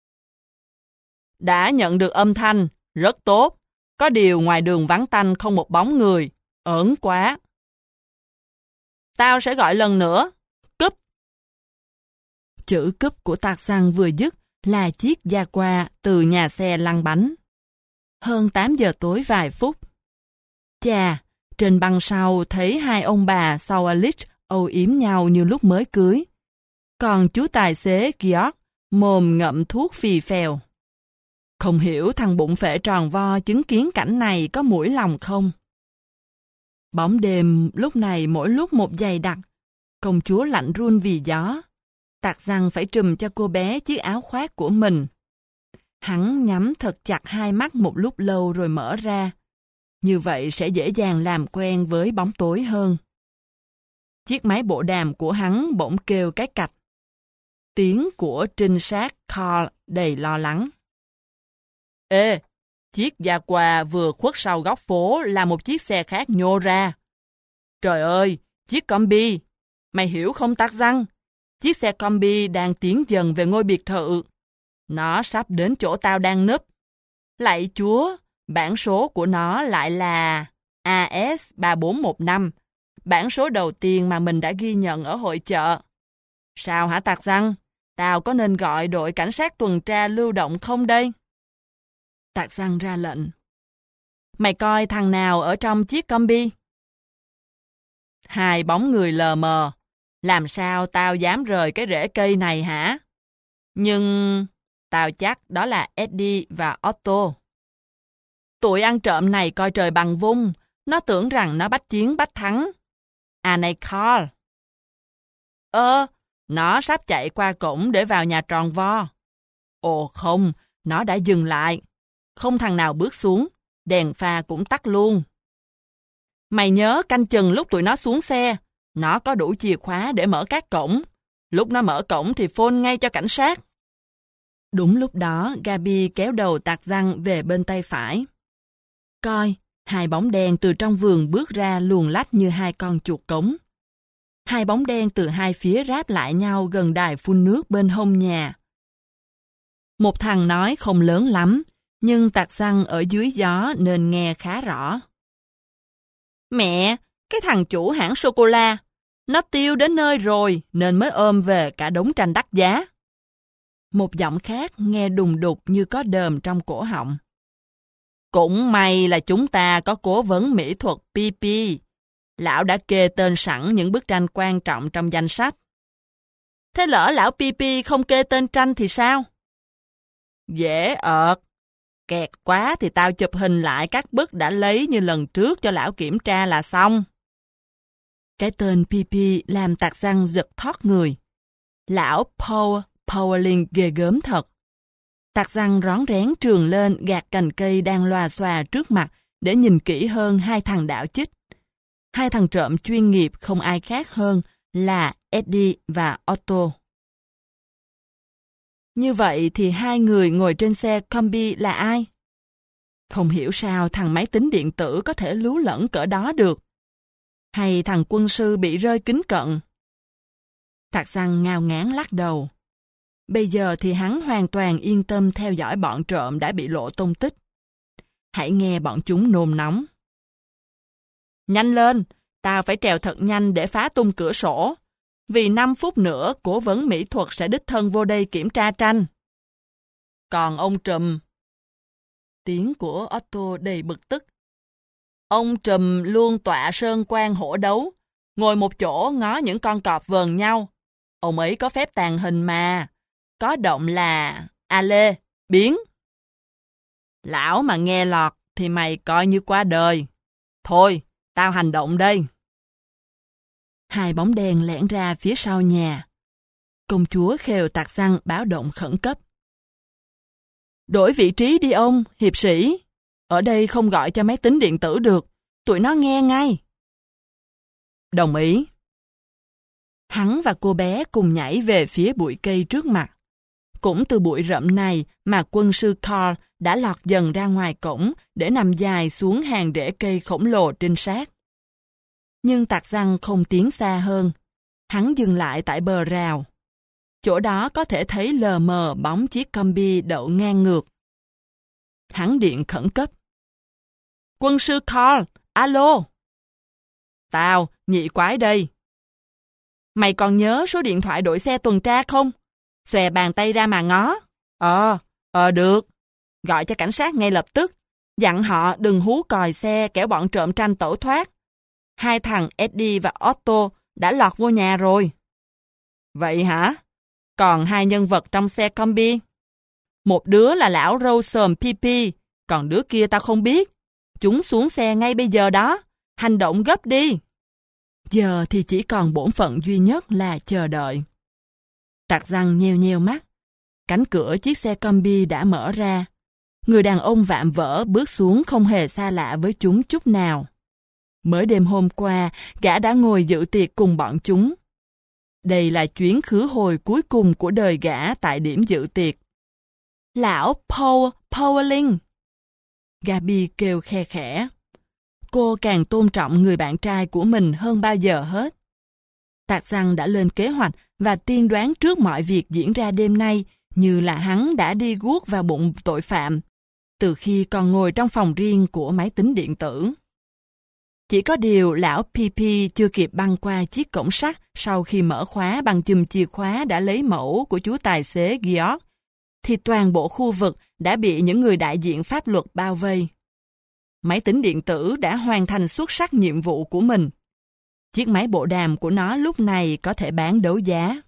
Đã nhận được âm thanh, rất tốt. Có điều ngoài đường vắng tanh không một bóng người, ớn quá. Tao sẽ gọi lần nữa. Cúp. Chữ cúp của tạc xăng vừa dứt là chiếc Jaguar từ nhà xe lăn bánh. Hơn tám giờ tối vài phút. Chà, trên băng sau thấy hai ông bà Sauerlich âu yếm nhau như lúc mới cưới. Còn chú tài xế Georg mồm ngậm thuốc phì phèo. Không hiểu thằng bụng phệ tròn vo chứng kiến cảnh này có mũi lòng không? Bóng đêm lúc này mỗi lúc một dày đặc. Công chúa lạnh run vì gió. Tạc rằng phải trùm cho cô bé chiếc áo khoác của mình. Hắn nhắm thật chặt hai mắt một lúc lâu rồi mở ra. Như vậy sẽ dễ dàng làm quen với bóng tối hơn. Chiếc máy bộ đàm của hắn bỗng kêu cái cạch. Tiếng của trinh sát Carl đầy lo lắng. Ê, chiếc Jaguar vừa khuất sau góc phố là một chiếc xe khác nhô ra. Trời ơi, chiếc combi. Mày hiểu không Tạc Răng? Chiếc xe combi đang tiến dần về ngôi biệt thự. Nó sắp đến chỗ tao đang núp. Lạy Chúa, bản số của nó lại là A S ba bốn một năm. Bản số đầu tiên mà mình đã ghi nhận ở hội chợ. Sao hả Tạc Răng? Tao có nên gọi đội cảnh sát tuần tra lưu động không đây? Tạc Răng ra lệnh. Mày coi thằng nào ở trong chiếc combi? Hai bóng người lờ mờ. Làm sao tao dám rời cái rễ cây này hả? Nhưng tao chắc đó là Eddie và Otto. Tụi ăn trộm này coi trời bằng vung. Nó tưởng rằng nó bách chiến bách thắng. À này Carl. Ơ, nó sắp chạy qua cổng để vào nhà tròn vo. Ồ không, nó đã dừng lại. Không thằng nào bước xuống, đèn pha cũng tắt luôn. Mày nhớ canh chừng lúc tụi nó xuống xe. Nó có đủ chìa khóa để mở các cổng. Lúc nó mở cổng thì phone ngay cho cảnh sát. Đúng lúc đó, Gabi kéo đầu Tạc Răng về bên tay phải. Coi, hai bóng đen từ trong vườn bước ra luồn lách như hai con chuột cống. Hai bóng đen từ hai phía ráp lại nhau gần đài phun nước bên hông nhà. Một thằng nói không lớn lắm, nhưng Tạc Răng ở dưới gió nên nghe khá rõ. Mẹ, cái thằng chủ hãng sô-cô-la, nó tiêu đến nơi rồi nên mới ôm về cả đống tranh đắt giá. Một giọng khác nghe đùng đục như có đờm trong cổ họng. Cũng may là chúng ta có cố vấn mỹ thuật pê pê. Lão đã kê tên sẵn những bức tranh quan trọng trong danh sách. Thế lỡ lão pê pê không kê tên tranh thì sao? Dễ ợt. Kẹt quá thì tao chụp hình lại các bức đã lấy như lần trước cho lão kiểm tra là xong. Cái tên pê pê làm Tạc Răng giật thót người. Lão Paul Powling ghê gớm thật. Tạc Răng rón rén trường lên gạt cành cây đang loà xòa trước mặt để nhìn kỹ hơn hai thằng đạo chích. Hai thằng trộm chuyên nghiệp không ai khác hơn là Eddie và Otto. Như vậy thì hai người ngồi trên xe combi là ai? Không hiểu sao thằng máy tính điện tử có thể lú lẫn cỡ đó được. Hay thằng quân sư bị rơi kính cận? Tạc Răng ngao ngán lắc đầu. Bây giờ thì hắn hoàn toàn yên tâm theo dõi bọn trộm đã bị lộ tung tích. Hãy nghe bọn chúng nôn nóng. Nhanh lên, tao phải trèo thật nhanh để phá tung cửa sổ. Vì năm phút nữa, cố vấn mỹ thuật sẽ đích thân vô đây kiểm tra tranh. Còn ông Trùm... Tiếng của Otto đầy bực tức. Ông Trùm luôn tọa sơn quan hổ đấu, ngồi một chỗ ngó những con cọp vờn nhau. Ông ấy có phép tàng hình mà. Có động là... A lê, biến. Lão mà nghe lọt thì mày coi như qua đời. Thôi, tao hành động đây. Hai bóng đen lẻn ra phía sau nhà. Công chúa khều Tạc Răng báo động khẩn cấp. Đổi vị trí đi ông, hiệp sĩ. Ở đây không gọi cho máy tính điện tử được. Tụi nó nghe ngay. Đồng ý. Hắn và cô bé cùng nhảy về phía bụi cây trước mặt. Cũng từ bụi rậm này mà quân sư Carl đã lọt dần ra ngoài cổng để nằm dài xuống hàng rễ cây khổng lồ trinh sát. Nhưng tạc răng không tiến xa hơn. Hắn dừng lại tại bờ rào. Chỗ đó có thể thấy lờ mờ bóng chiếc combi đậu ngang ngược. Hắn điện khẩn cấp. Quân sư Carl, alo. Tao, nhị quái đây. Mày còn nhớ số điện thoại đội xe tuần tra không? Xòe bàn tay ra mà ngó. Ờ, ờ được. Gọi cho cảnh sát ngay lập tức. Dặn họ đừng hú còi xe kẻo bọn trộm tranh tẩu thoát. Hai thằng Eddie và Otto đã lọt vô nhà rồi. Vậy hả? Còn hai nhân vật trong xe combi. Một đứa là lão râu sờm Pipi, còn đứa kia tao không biết. Chúng xuống xe ngay bây giờ đó. Hành động gấp đi. Giờ thì chỉ còn bổn phận duy nhất là chờ đợi. Tạc răng nheo nheo mắt. Cánh cửa chiếc xe combi đã mở ra. Người đàn ông vạm vỡ bước xuống không hề xa lạ với chúng chút nào. Mới đêm hôm qua, gã đã ngồi dự tiệc cùng bọn chúng. Đây là chuyến khứ hồi cuối cùng của đời gã tại điểm dự tiệc. Lão Paul Powling. Gabi kêu khe khẽ. Cô càng tôn trọng người bạn trai của mình hơn bao giờ hết. Tạc răng đã lên kế hoạch và tiên đoán trước mọi việc diễn ra đêm nay như là hắn đã đi guốc vào bụng tội phạm, từ khi còn ngồi trong phòng riêng của máy tính điện tử. Chỉ có điều lão Pipi chưa kịp băng qua chiếc cổng sắt sau khi mở khóa bằng chùm chìa khóa đã lấy mẫu của chú tài xế Georg, thì toàn bộ khu vực đã bị những người đại diện pháp luật bao vây. Máy tính điện tử đã hoàn thành xuất sắc nhiệm vụ của mình. Chiếc máy bộ đàm của nó lúc này có thể bán đấu giá.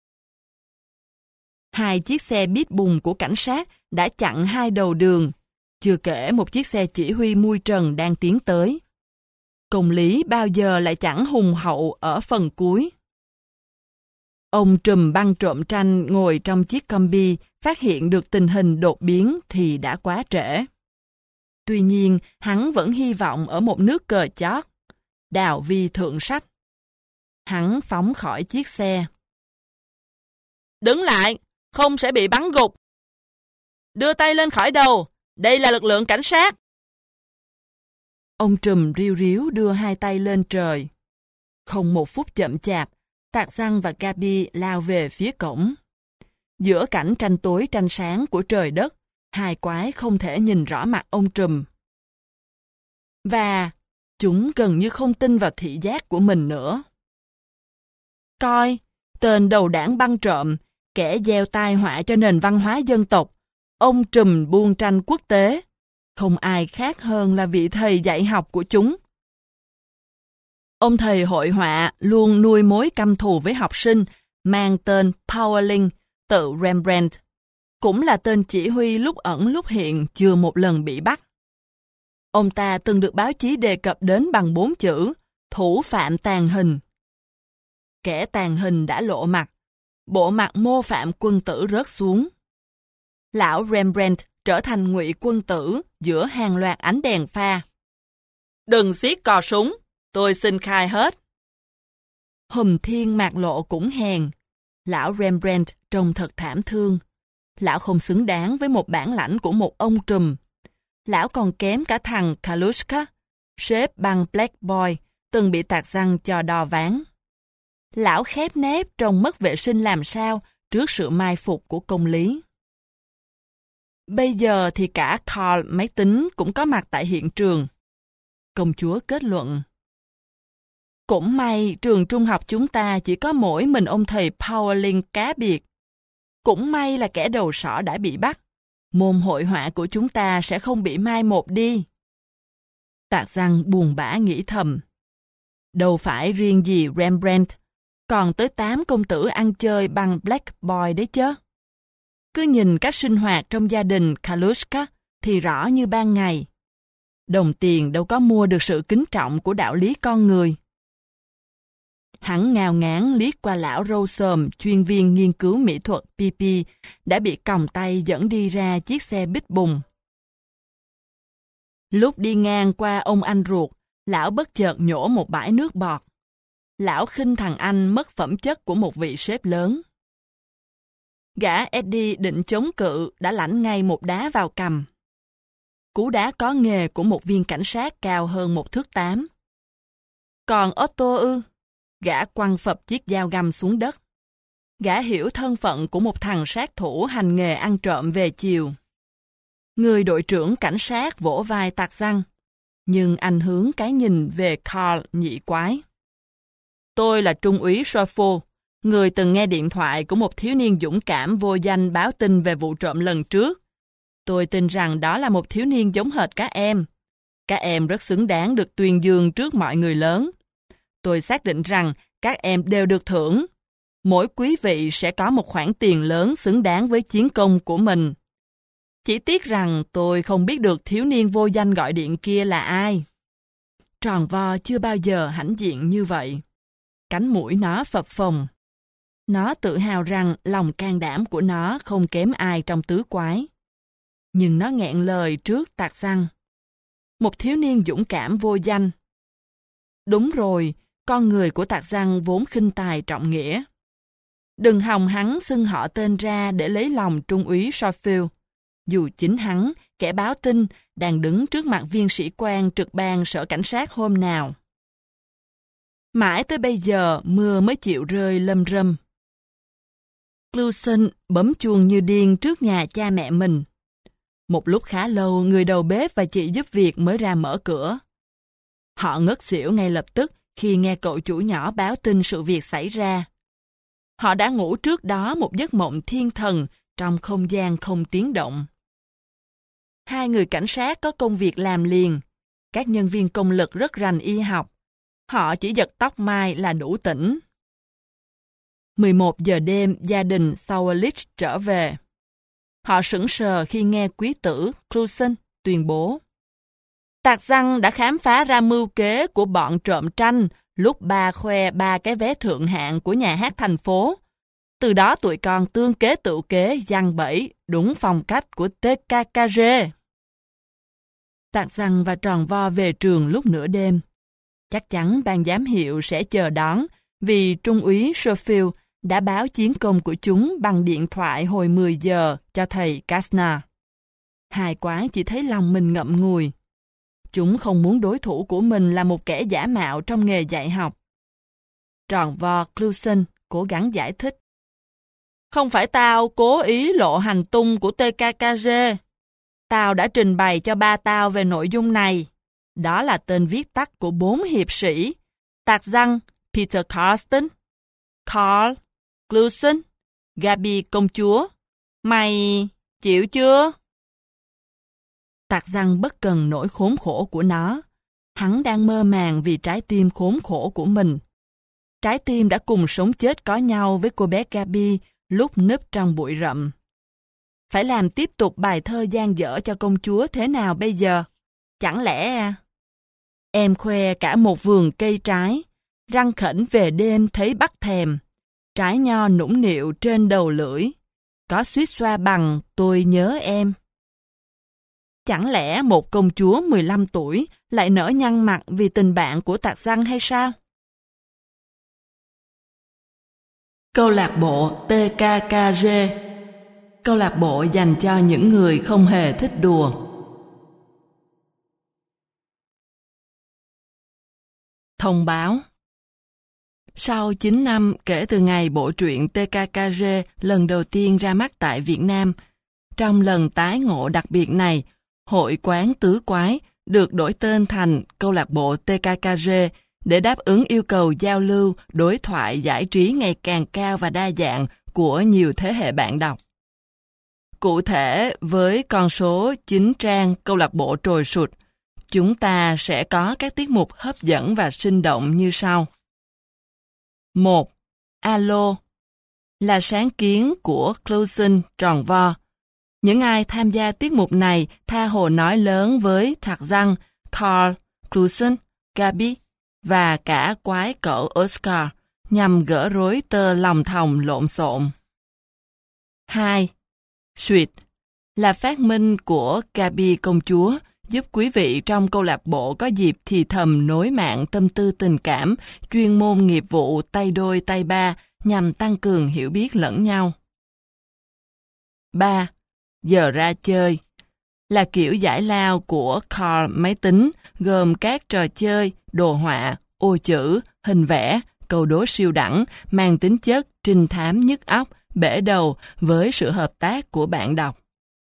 Hai chiếc xe bít bùng của cảnh sát đã chặn hai đầu đường, chưa kể một chiếc xe chỉ huy mui trần đang tiến tới. Công lý bao giờ lại chẳng hùng hậu ở phần cuối. Ông trùm băng trộm tranh ngồi trong chiếc combi phát hiện được tình hình đột biến thì đã quá trễ. Tuy nhiên, hắn vẫn hy vọng ở một nước cờ chót, đào vi thượng sách. Hắn phóng khỏi chiếc xe. Đứng lại, không sẽ bị bắn gục. Đưa tay lên khỏi đầu, đây là lực lượng cảnh sát. Ông trùm riu riu đưa hai tay lên trời. Không một phút chậm chạp, Tạc răng và Gabi lao về phía cổng. Giữa cảnh tranh tối tranh sáng của trời đất, hai quái không thể nhìn rõ mặt ông trùm. Và chúng gần như không tin vào thị giác của mình nữa. Coi, tên đầu đảng băng trộm, kẻ gieo tai họa cho nền văn hóa dân tộc, ông trùm buôn tranh quốc tế, không ai khác hơn là vị thầy dạy học của chúng. Ông thầy hội họa luôn nuôi mối căm thù với học sinh, mang tên Powling, tự Rembrandt, cũng là tên chỉ huy lúc ẩn lúc hiện chưa một lần bị bắt. Ông ta từng được báo chí đề cập đến bằng bốn chữ, thủ phạm tàn hình. Kẻ tàn hình đã lộ mặt, bộ mặt mô phạm quân tử rớt xuống. Lão Rembrandt trở thành ngụy quân tử giữa hàng loạt ánh đèn pha. Đừng xiết cò súng, tôi xin khai hết. Hùm Thiên mạc lộ cũng hèn. Lão Rembrandt trông thật thảm thương. Lão không xứng đáng với một bản lãnh của một ông trùm. Lão còn kém cả thằng Kaluska, sếp băng Black Boy, từng bị Tạc răng cho đo ván. Lão khép nép trông mất vệ sinh làm sao trước sự mai phục của công lý. Bây giờ thì cả Carl máy tính cũng có mặt tại hiện trường. Công chúa kết luận. Cũng may trường trung học chúng ta chỉ có mỗi mình ông thầy Powling cá biệt. Cũng may là kẻ đầu sỏ đã bị bắt. Môn hội họa của chúng ta sẽ không bị mai một đi. Tạc răng buồn bã nghĩ thầm. Đâu phải riêng gì Rembrandt, còn tới tám công tử ăn chơi bằng Black Boy đấy chứ. Cứ nhìn các sinh hoạt trong gia đình Kaluska thì rõ như ban ngày. Đồng tiền đâu có mua được sự kính trọng của đạo lý con người. Hắn ngao ngán liếc qua lão râu xồm chuyên viên nghiên cứu mỹ thuật Pipi đã bị còng tay dẫn đi ra chiếc xe bít bùng. Lúc đi ngang qua ông anh ruột, lão bất chợt nhổ một bãi nước bọt. Lão khinh thằng anh mất phẩm chất của một vị sếp lớn. Gã Eddie định chống cự đã lãnh ngay một đá vào cằm. Cú đá có nghề của một viên cảnh sát cao hơn một thước tám. Còn Otto ư? Gã quăng phập chiếc dao găm xuống đất. Gã hiểu thân phận của một thằng sát thủ hành nghề ăn trộm về chiều. Người đội trưởng cảnh sát vỗ vai tạc răng, nhưng anh hướng cái nhìn về Carl nhị quái. Tôi là Trung úy Schoffel, người từng nghe điện thoại của một thiếu niên dũng cảm vô danh báo tin về vụ trộm lần trước. Tôi tin rằng đó là một thiếu niên giống hệt các em. Các em rất xứng đáng được tuyên dương trước mọi người lớn. Tôi xác định rằng các em đều được thưởng. Mỗi quý vị sẽ có một khoản tiền lớn xứng đáng với chiến công của mình. Chỉ tiếc rằng tôi không biết được thiếu niên vô danh gọi điện kia là ai. Tròn vo chưa bao giờ hãnh diện như vậy. Cánh mũi nó phập phồng. Nó tự hào rằng lòng can đảm của nó không kém ai trong tứ quái. Nhưng nó nghẹn lời trước tạc răng. Một thiếu niên dũng cảm vô danh. Đúng rồi, con người của tạc răng vốn khinh tài trọng nghĩa. Đừng hòng hắn xưng họ tên ra để lấy lòng Trung úy Schoffel. Dù chính hắn, kẻ báo tin, đang đứng trước mặt viên sĩ quan trực ban sở cảnh sát hôm nào. Mãi tới bây giờ, mưa mới chịu rơi lâm râm. Cluson bấm chuông như điên trước nhà cha mẹ mình. Một lúc khá lâu, người đầu bếp và chị giúp việc mới ra mở cửa. Họ ngất xỉu ngay lập tức khi nghe cậu chủ nhỏ báo tin sự việc xảy ra. Họ đã ngủ trước đó một giấc mộng thiên thần trong không gian không tiếng động. Hai người cảnh sát có công việc làm liền. Các nhân viên công lực rất rành y học. Họ chỉ giật tóc mai là đủ tỉnh. mười một giờ đêm, gia đình Sauerlich trở về. Họ sững sờ khi nghe quý tử Cluson tuyên bố. Tạc răng đã khám phá ra mưu kế của bọn trộm tranh lúc ba khoe ba cái vé thượng hạng của nhà hát thành phố. Từ đó tụi con tương kế tự kế giăng bẫy đúng phong cách của tê ca ca giê. Tạc răng và tròn vo về trường lúc nửa đêm. Chắc chắn ban giám hiệu sẽ chờ đón vì Trung úy Schoffel đã báo chiến công của chúng bằng điện thoại hồi mười giờ cho thầy Kastner. Hai quái chỉ thấy lòng mình ngậm ngùi. Chúng không muốn đối thủ của mình là một kẻ giả mạo trong nghề dạy học. Tròn vo Cluson cố gắng giải thích. Không phải tao cố ý lộ hành tung của tê ca ca giê. Tao đã trình bày cho ba tao về nội dung này. Đó là tên viết tắt của bốn hiệp sĩ. Tạc răng Peter Carsten, Carl, Cluson, Gabi công chúa. Mày chịu chưa? Tạc răng bất cần nỗi khốn khổ của nó. Hắn đang mơ màng vì trái tim khốn khổ của mình. Trái tim đã cùng sống chết có nhau với cô bé Gabi lúc núp trong bụi rậm. Phải làm tiếp tục bài thơ dang dở cho công chúa thế nào bây giờ? Chẳng lẽ... Em khoe cả một vườn cây trái, răng khểnh về đêm thấy bắt thèm. Trái nho nũng nịu trên đầu lưỡi, có suýt xoa bằng tôi nhớ em. Chẳng lẽ một công chúa mười lăm tuổi lại nở nhăn mặt vì tình bạn của tạc răng hay sao? Câu lạc bộ tê ca ca giê. Câu lạc bộ dành cho những người không hề thích đùa. Thông báo. Sau chín năm kể từ ngày bộ truyện tê ca ca giê lần đầu tiên ra mắt tại Việt Nam, trong lần tái ngộ đặc biệt này, Hội quán tứ quái được đổi tên thành Câu lạc bộ tê ca ca giê để đáp ứng yêu cầu giao lưu, đối thoại, giải trí ngày càng cao và đa dạng của nhiều thế hệ bạn đọc. Cụ thể, với con số chín trang câu lạc bộ trồi sụt, chúng ta sẽ có các tiết mục hấp dẫn và sinh động như sau. một. Alo là sáng kiến của Cluson tròn vo. Những ai tham gia tiết mục này tha hồ nói lớn với Tạc răng, Carl, Cluson, Gabi và cả quái cậu Oscar nhằm gỡ rối tơ lòng thòng lộn xộn. hai. Sweet là phát minh của Gabi công chúa, giúp quý vị trong câu lạc bộ có dịp thì thầm nối mạng tâm tư tình cảm, chuyên môn nghiệp vụ tay đôi tay ba nhằm tăng cường hiểu biết lẫn nhau. ba. Giờ ra chơi là kiểu giải lao của Carl máy tính, gồm các trò chơi, đồ họa, ô chữ, hình vẽ, câu đố siêu đẳng, mang tính chất trinh thám nhức óc, bể đầu với sự hợp tác của bạn đọc.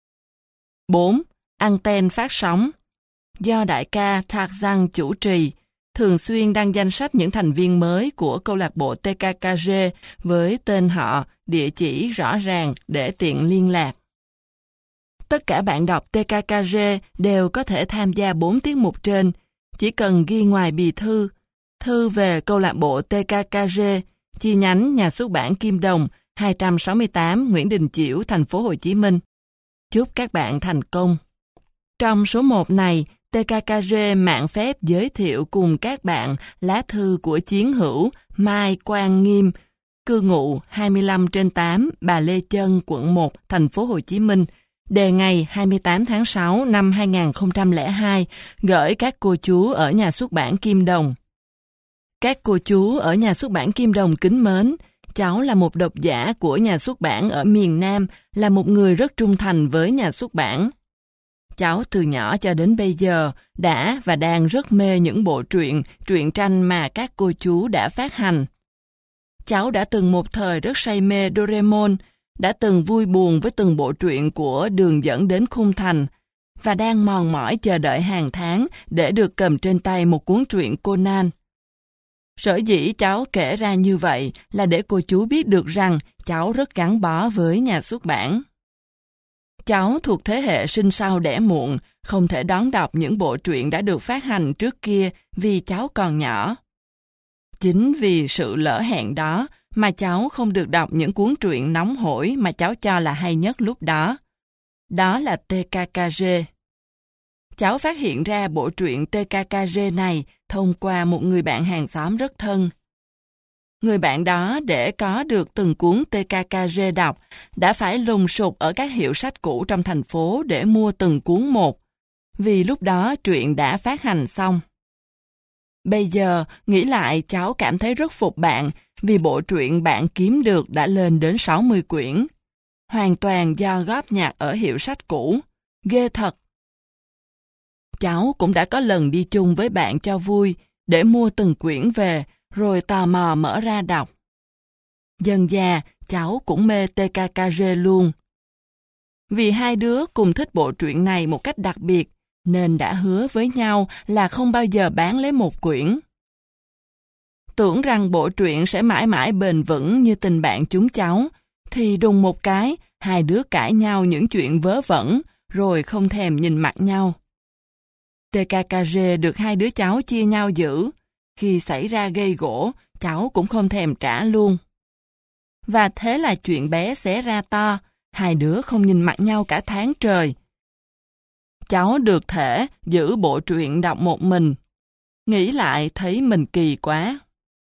bốn. Anten phát sóng do đại ca Tarzan chủ trì, thường xuyên đăng danh sách những thành viên mới của câu lạc bộ tê ca ca giê với tên họ, địa chỉ rõ ràng để tiện liên lạc. Tất cả bạn đọc tê ca ca giê đều có thể tham gia bốn tiết mục trên, chỉ cần ghi ngoài bì thư, thư về câu lạc bộ tê ca ca giê, chi nhánh nhà xuất bản Kim Đồng, hai trăm sáu mươi tám Nguyễn Đình Chiểu, thành phố Hồ Chí Minh. Chúc các bạn thành công. Trong số một này, tê ca ca giê mạn phép giới thiệu cùng các bạn lá thư của chiến hữu Mai Quang Nghiêm, cư ngụ hai mươi lăm trên tám Bà Lê Chân, quận một, thành phố Hồ Chí Minh, đề ngày hai mươi tám tháng sáu năm hai nghìn không trăm lẻ hai, gửi các cô chú ở nhà xuất bản Kim Đồng. Các cô chú ở nhà xuất bản Kim Đồng kính mến, cháu là một độc giả của nhà xuất bản ở miền Nam, là một người rất trung thành với nhà xuất bản. Cháu từ nhỏ cho đến bây giờ đã và đang rất mê những bộ truyện, truyện tranh mà các cô chú đã phát hành. Cháu đã từng một thời rất say mê Doraemon, đã từng vui buồn với từng bộ truyện của Đường dẫn đến khung thành, và đang mòn mỏi chờ đợi hàng tháng để được cầm trên tay một cuốn truyện Conan. Sở dĩ cháu kể ra như vậy là để cô chú biết được rằng cháu rất gắn bó với nhà xuất bản. Cháu thuộc thế hệ sinh sau đẻ muộn, không thể đón đọc những bộ truyện đã được phát hành trước kia vì cháu còn nhỏ. Chính vì sự lỡ hẹn đó mà cháu không được đọc những cuốn truyện nóng hổi mà cháu cho là hay nhất lúc đó. Đó là tê ca ca giê. Cháu phát hiện ra bộ truyện tê ca ca giê này thông qua một người bạn hàng xóm rất thân. Người bạn đó để có được từng cuốn tê ca ca giê đọc đã phải lùng sục ở các hiệu sách cũ trong thành phố để mua từng cuốn một, vì lúc đó truyện đã phát hành xong. Bây giờ, nghĩ lại cháu cảm thấy rất phục bạn vì bộ truyện bạn kiếm được đã lên đến sáu mươi quyển. Hoàn toàn do góp nhặt ở hiệu sách cũ. Ghê thật! Cháu cũng đã có lần đi chung với bạn cho vui để mua từng quyển về rồi tò mò mở ra đọc. Dần dà, cháu cũng mê tê ca ca giê luôn. Vì hai đứa cùng thích bộ truyện này một cách đặc biệt, nên đã hứa với nhau là không bao giờ bán lấy một quyển. Tưởng rằng bộ truyện sẽ mãi mãi bền vững như tình bạn chúng cháu, thì đùng một cái, hai đứa cãi nhau những chuyện vớ vẩn, rồi không thèm nhìn mặt nhau. tê ca ca giê được hai đứa cháu chia nhau giữ. Khi xảy ra gây gỗ, cháu cũng không thèm trả luôn. Và thế là chuyện bé xé ra to, hai đứa không nhìn mặt nhau cả tháng trời. Cháu được thể giữ bộ truyện đọc một mình. Nghĩ lại thấy mình kỳ quá.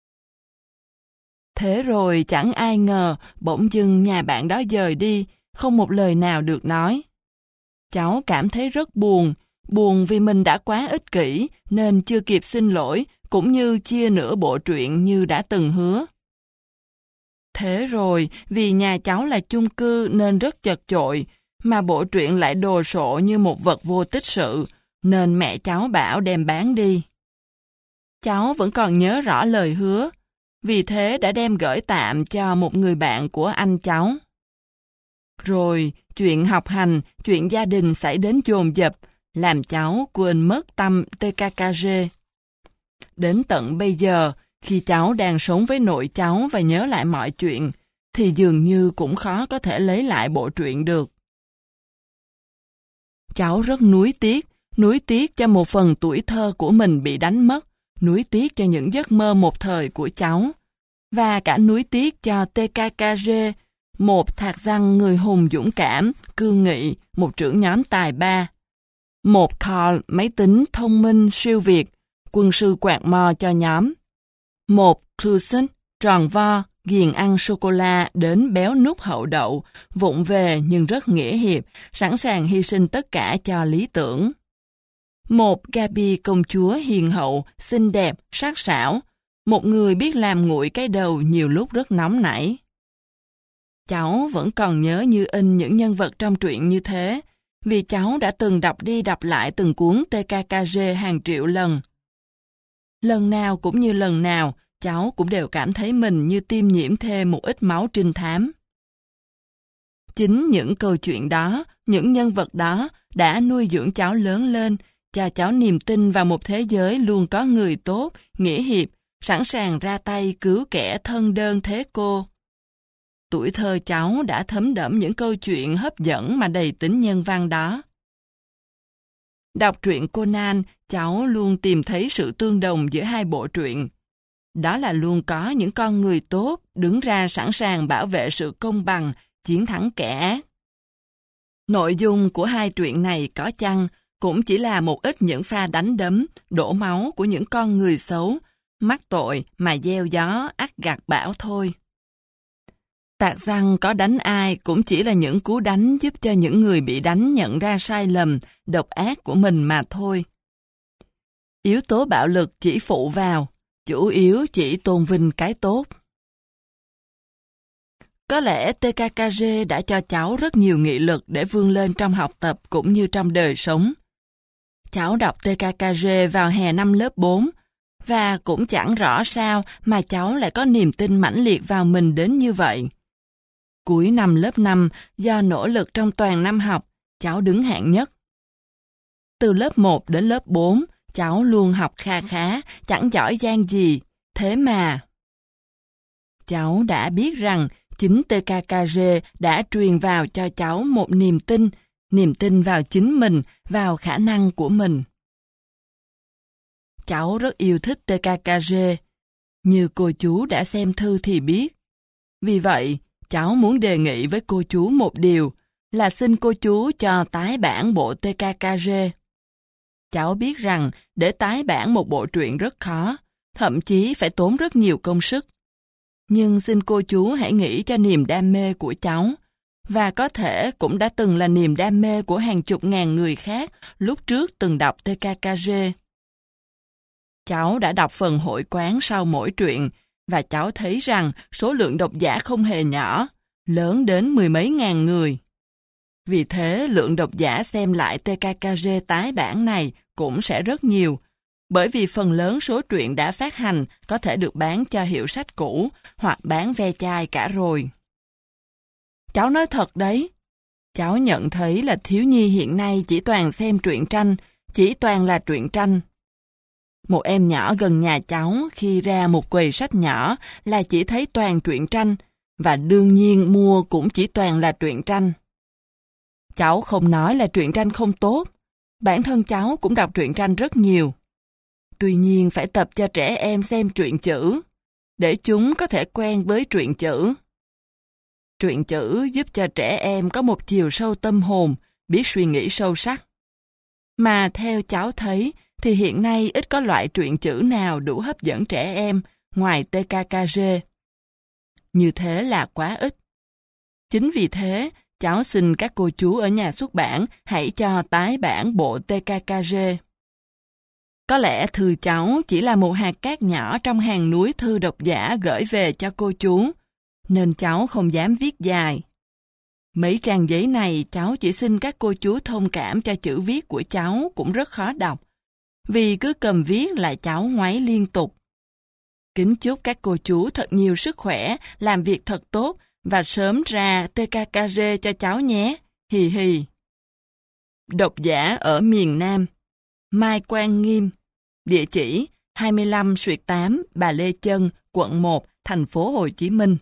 Thế rồi chẳng ai ngờ bỗng dưng nhà bạn đó dời đi, không một lời nào được nói. Cháu cảm thấy rất buồn, buồn vì mình đã quá ích kỷ nên chưa kịp xin lỗi, cũng như chia nửa bộ truyện như đã từng hứa. Thế rồi, vì nhà cháu là chung cư nên rất chật chội, mà bộ truyện lại đồ sộ như một vật vô tích sự, nên mẹ cháu bảo đem bán đi. Cháu vẫn còn nhớ rõ lời hứa, vì thế đã đem gửi tạm cho một người bạn của anh cháu. Rồi, chuyện học hành, chuyện gia đình xảy đến dồn dập, làm cháu quên mất tâm tê ca ca giê. Đến tận bây giờ, khi cháu đang sống với nội cháu và nhớ lại mọi chuyện, thì dường như cũng khó có thể lấy lại bộ truyện được. Cháu rất nuối tiếc, nuối tiếc cho một phần tuổi thơ của mình bị đánh mất, nuối tiếc cho những giấc mơ một thời của cháu, và cả nuối tiếc cho tê ca ca giê, một thạc răng người hùng dũng cảm, cương nghị, một trưởng nhóm tài ba. Một Carl máy tính thông minh siêu việt, quân sư quạt mo cho nhóm. Một Cruisen tròn vo, ghiền ăn sô-cô-la đến béo nút hậu đậu, vụng về nhưng rất nghĩa hiệp, sẵn sàng hy sinh tất cả cho lý tưởng. Một Gabi công chúa hiền hậu, xinh đẹp, sắc sảo, một người biết làm nguội cái đầu nhiều lúc rất nóng nảy. cháu vẫn còn nhớ như in những nhân vật trong truyện như thế, vì cháu đã từng đọc đi đọc lại từng cuốn tê ca ca giê hàng triệu lần. Lần nào cũng như lần nào, cháu cũng đều cảm thấy mình như tiêm nhiễm thêm một ít máu trinh thám. Chính những câu chuyện đó, những nhân vật đó đã nuôi dưỡng cháu lớn lên, cho cháu niềm tin vào một thế giới luôn có người tốt, nghĩa hiệp, sẵn sàng ra tay cứu kẻ thân đơn thế cô. Tuổi thơ cháu đã thấm đẫm những câu chuyện hấp dẫn mà đầy tính nhân văn đó. Đọc truyện Conan, cháu luôn tìm thấy sự tương đồng giữa hai bộ truyện. Đó là luôn có những con người tốt đứng ra sẵn sàng bảo vệ sự công bằng, chiến thắng kẻ ác. Nội dung của hai truyện này có chăng cũng chỉ là một ít những pha đánh đấm, đổ máu của những con người xấu, mắc tội mà gieo gió ắt gặt bão thôi. Tạc răng có đánh ai cũng chỉ là những cú đánh giúp cho những người bị đánh nhận ra sai lầm, độc ác của mình mà thôi. Yếu tố bạo lực chỉ phụ vào, chủ yếu chỉ tôn vinh cái tốt. Có lẽ tê ca ca giê đã cho cháu rất nhiều nghị lực để vươn lên trong học tập cũng như trong đời sống. Cháu đọc tê ca ca giê vào hè năm lớp bốn, và cũng chẳng rõ sao mà cháu lại có niềm tin mãnh liệt vào mình đến như vậy. Cuối năm lớp năm, do nỗ lực trong toàn năm học, cháu đứng hạng nhất. Từ lớp một đến lớp bốn, cháu luôn học kha khá, chẳng giỏi giang gì, thế mà. Cháu đã biết rằng chính tê ca ca giê đã truyền vào cho cháu một niềm tin, niềm tin vào chính mình, vào khả năng của mình. Cháu rất yêu thích tê ca ca giê, như cô chú đã xem thư thì biết. Vì vậy, cháu muốn đề nghị với cô chú một điều, là xin cô chú cho tái bản bộ tê ca ca giê. Cháu biết rằng để tái bản một bộ truyện rất khó, thậm chí phải tốn rất nhiều công sức. Nhưng xin cô chú hãy nghĩ cho niềm đam mê của cháu, và có thể cũng đã từng là niềm đam mê của hàng chục ngàn người khác lúc trước từng đọc tê ca ca giê. Cháu đã đọc phần hội quán sau mỗi truyện, và cháu thấy rằng số lượng độc giả không hề nhỏ, lớn đến mười mấy ngàn người. Vì thế, lượng độc giả xem lại tê ca ca giê tái bản này cũng sẽ rất nhiều, bởi vì phần lớn số truyện đã phát hành có thể được bán cho hiệu sách cũ hoặc bán ve chai cả rồi. Cháu nói thật đấy, cháu nhận thấy là thiếu nhi hiện nay chỉ toàn xem truyện tranh, chỉ toàn là truyện tranh. Một em nhỏ gần nhà cháu khi ra một quầy sách nhỏ là chỉ thấy toàn truyện tranh, và đương nhiên mua cũng chỉ toàn là truyện tranh. Cháu không nói là truyện tranh không tốt, bản thân cháu cũng đọc truyện tranh rất nhiều. Tuy nhiên phải tập cho trẻ em xem truyện chữ, để chúng có thể quen với truyện chữ. Truyện chữ giúp cho trẻ em có một chiều sâu tâm hồn, biết suy nghĩ sâu sắc. Mà theo cháu thấy, thì hiện nay ít có loại truyện chữ nào đủ hấp dẫn trẻ em ngoài tê ca ca giê. Như thế là quá ít. Chính vì thế, cháu xin các cô chú ở nhà xuất bản hãy cho tái bản bộ tê ca ca giê. Có lẽ thư cháu chỉ là một hạt cát nhỏ trong hàng núi thư độc giả gửi về cho cô chú, nên cháu không dám viết dài. Mấy trang giấy này cháu chỉ xin các cô chú thông cảm cho chữ viết của cháu cũng rất khó đọc, vì cứ cầm viết là cháu ngoáy liên tục. Kính chúc các cô chú thật nhiều sức khỏe, làm việc thật tốt và sớm ra tê ca ca giê cho cháu nhé, hì hì. Độc giả ở miền Nam, Mai Quang Nghiêm, địa chỉ hai mươi lăm xuyệt tám Bà Lê Chân, quận một, thành phố Hồ Chí Minh.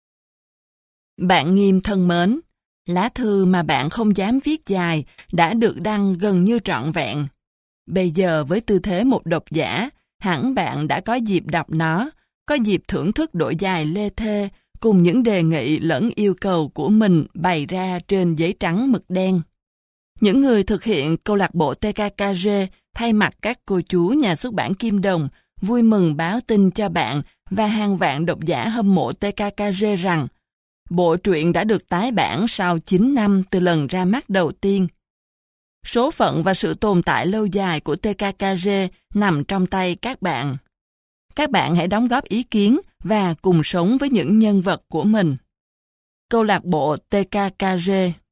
Bạn Nghiêm thân mến, lá thư mà bạn không dám viết dài đã được đăng gần như trọn vẹn. Bây giờ với tư thế một độc giả, hẳn bạn đã có dịp đọc nó, có dịp thưởng thức độ dài lê thê cùng những đề nghị lẫn yêu cầu của mình bày ra trên giấy trắng mực đen. Những người thực hiện câu lạc bộ tê ca ca giê thay mặt các cô chú nhà xuất bản Kim Đồng vui mừng báo tin cho bạn và hàng vạn độc giả hâm mộ tê ca ca giê rằng bộ truyện đã được tái bản sau chín năm từ lần ra mắt đầu tiên. Số phận và sự tồn tại lâu dài của tê ca ca giê nằm trong tay các bạn. Các bạn hãy đóng góp ý kiến và cùng sống với những nhân vật của mình. Câu lạc bộ tê ca ca giê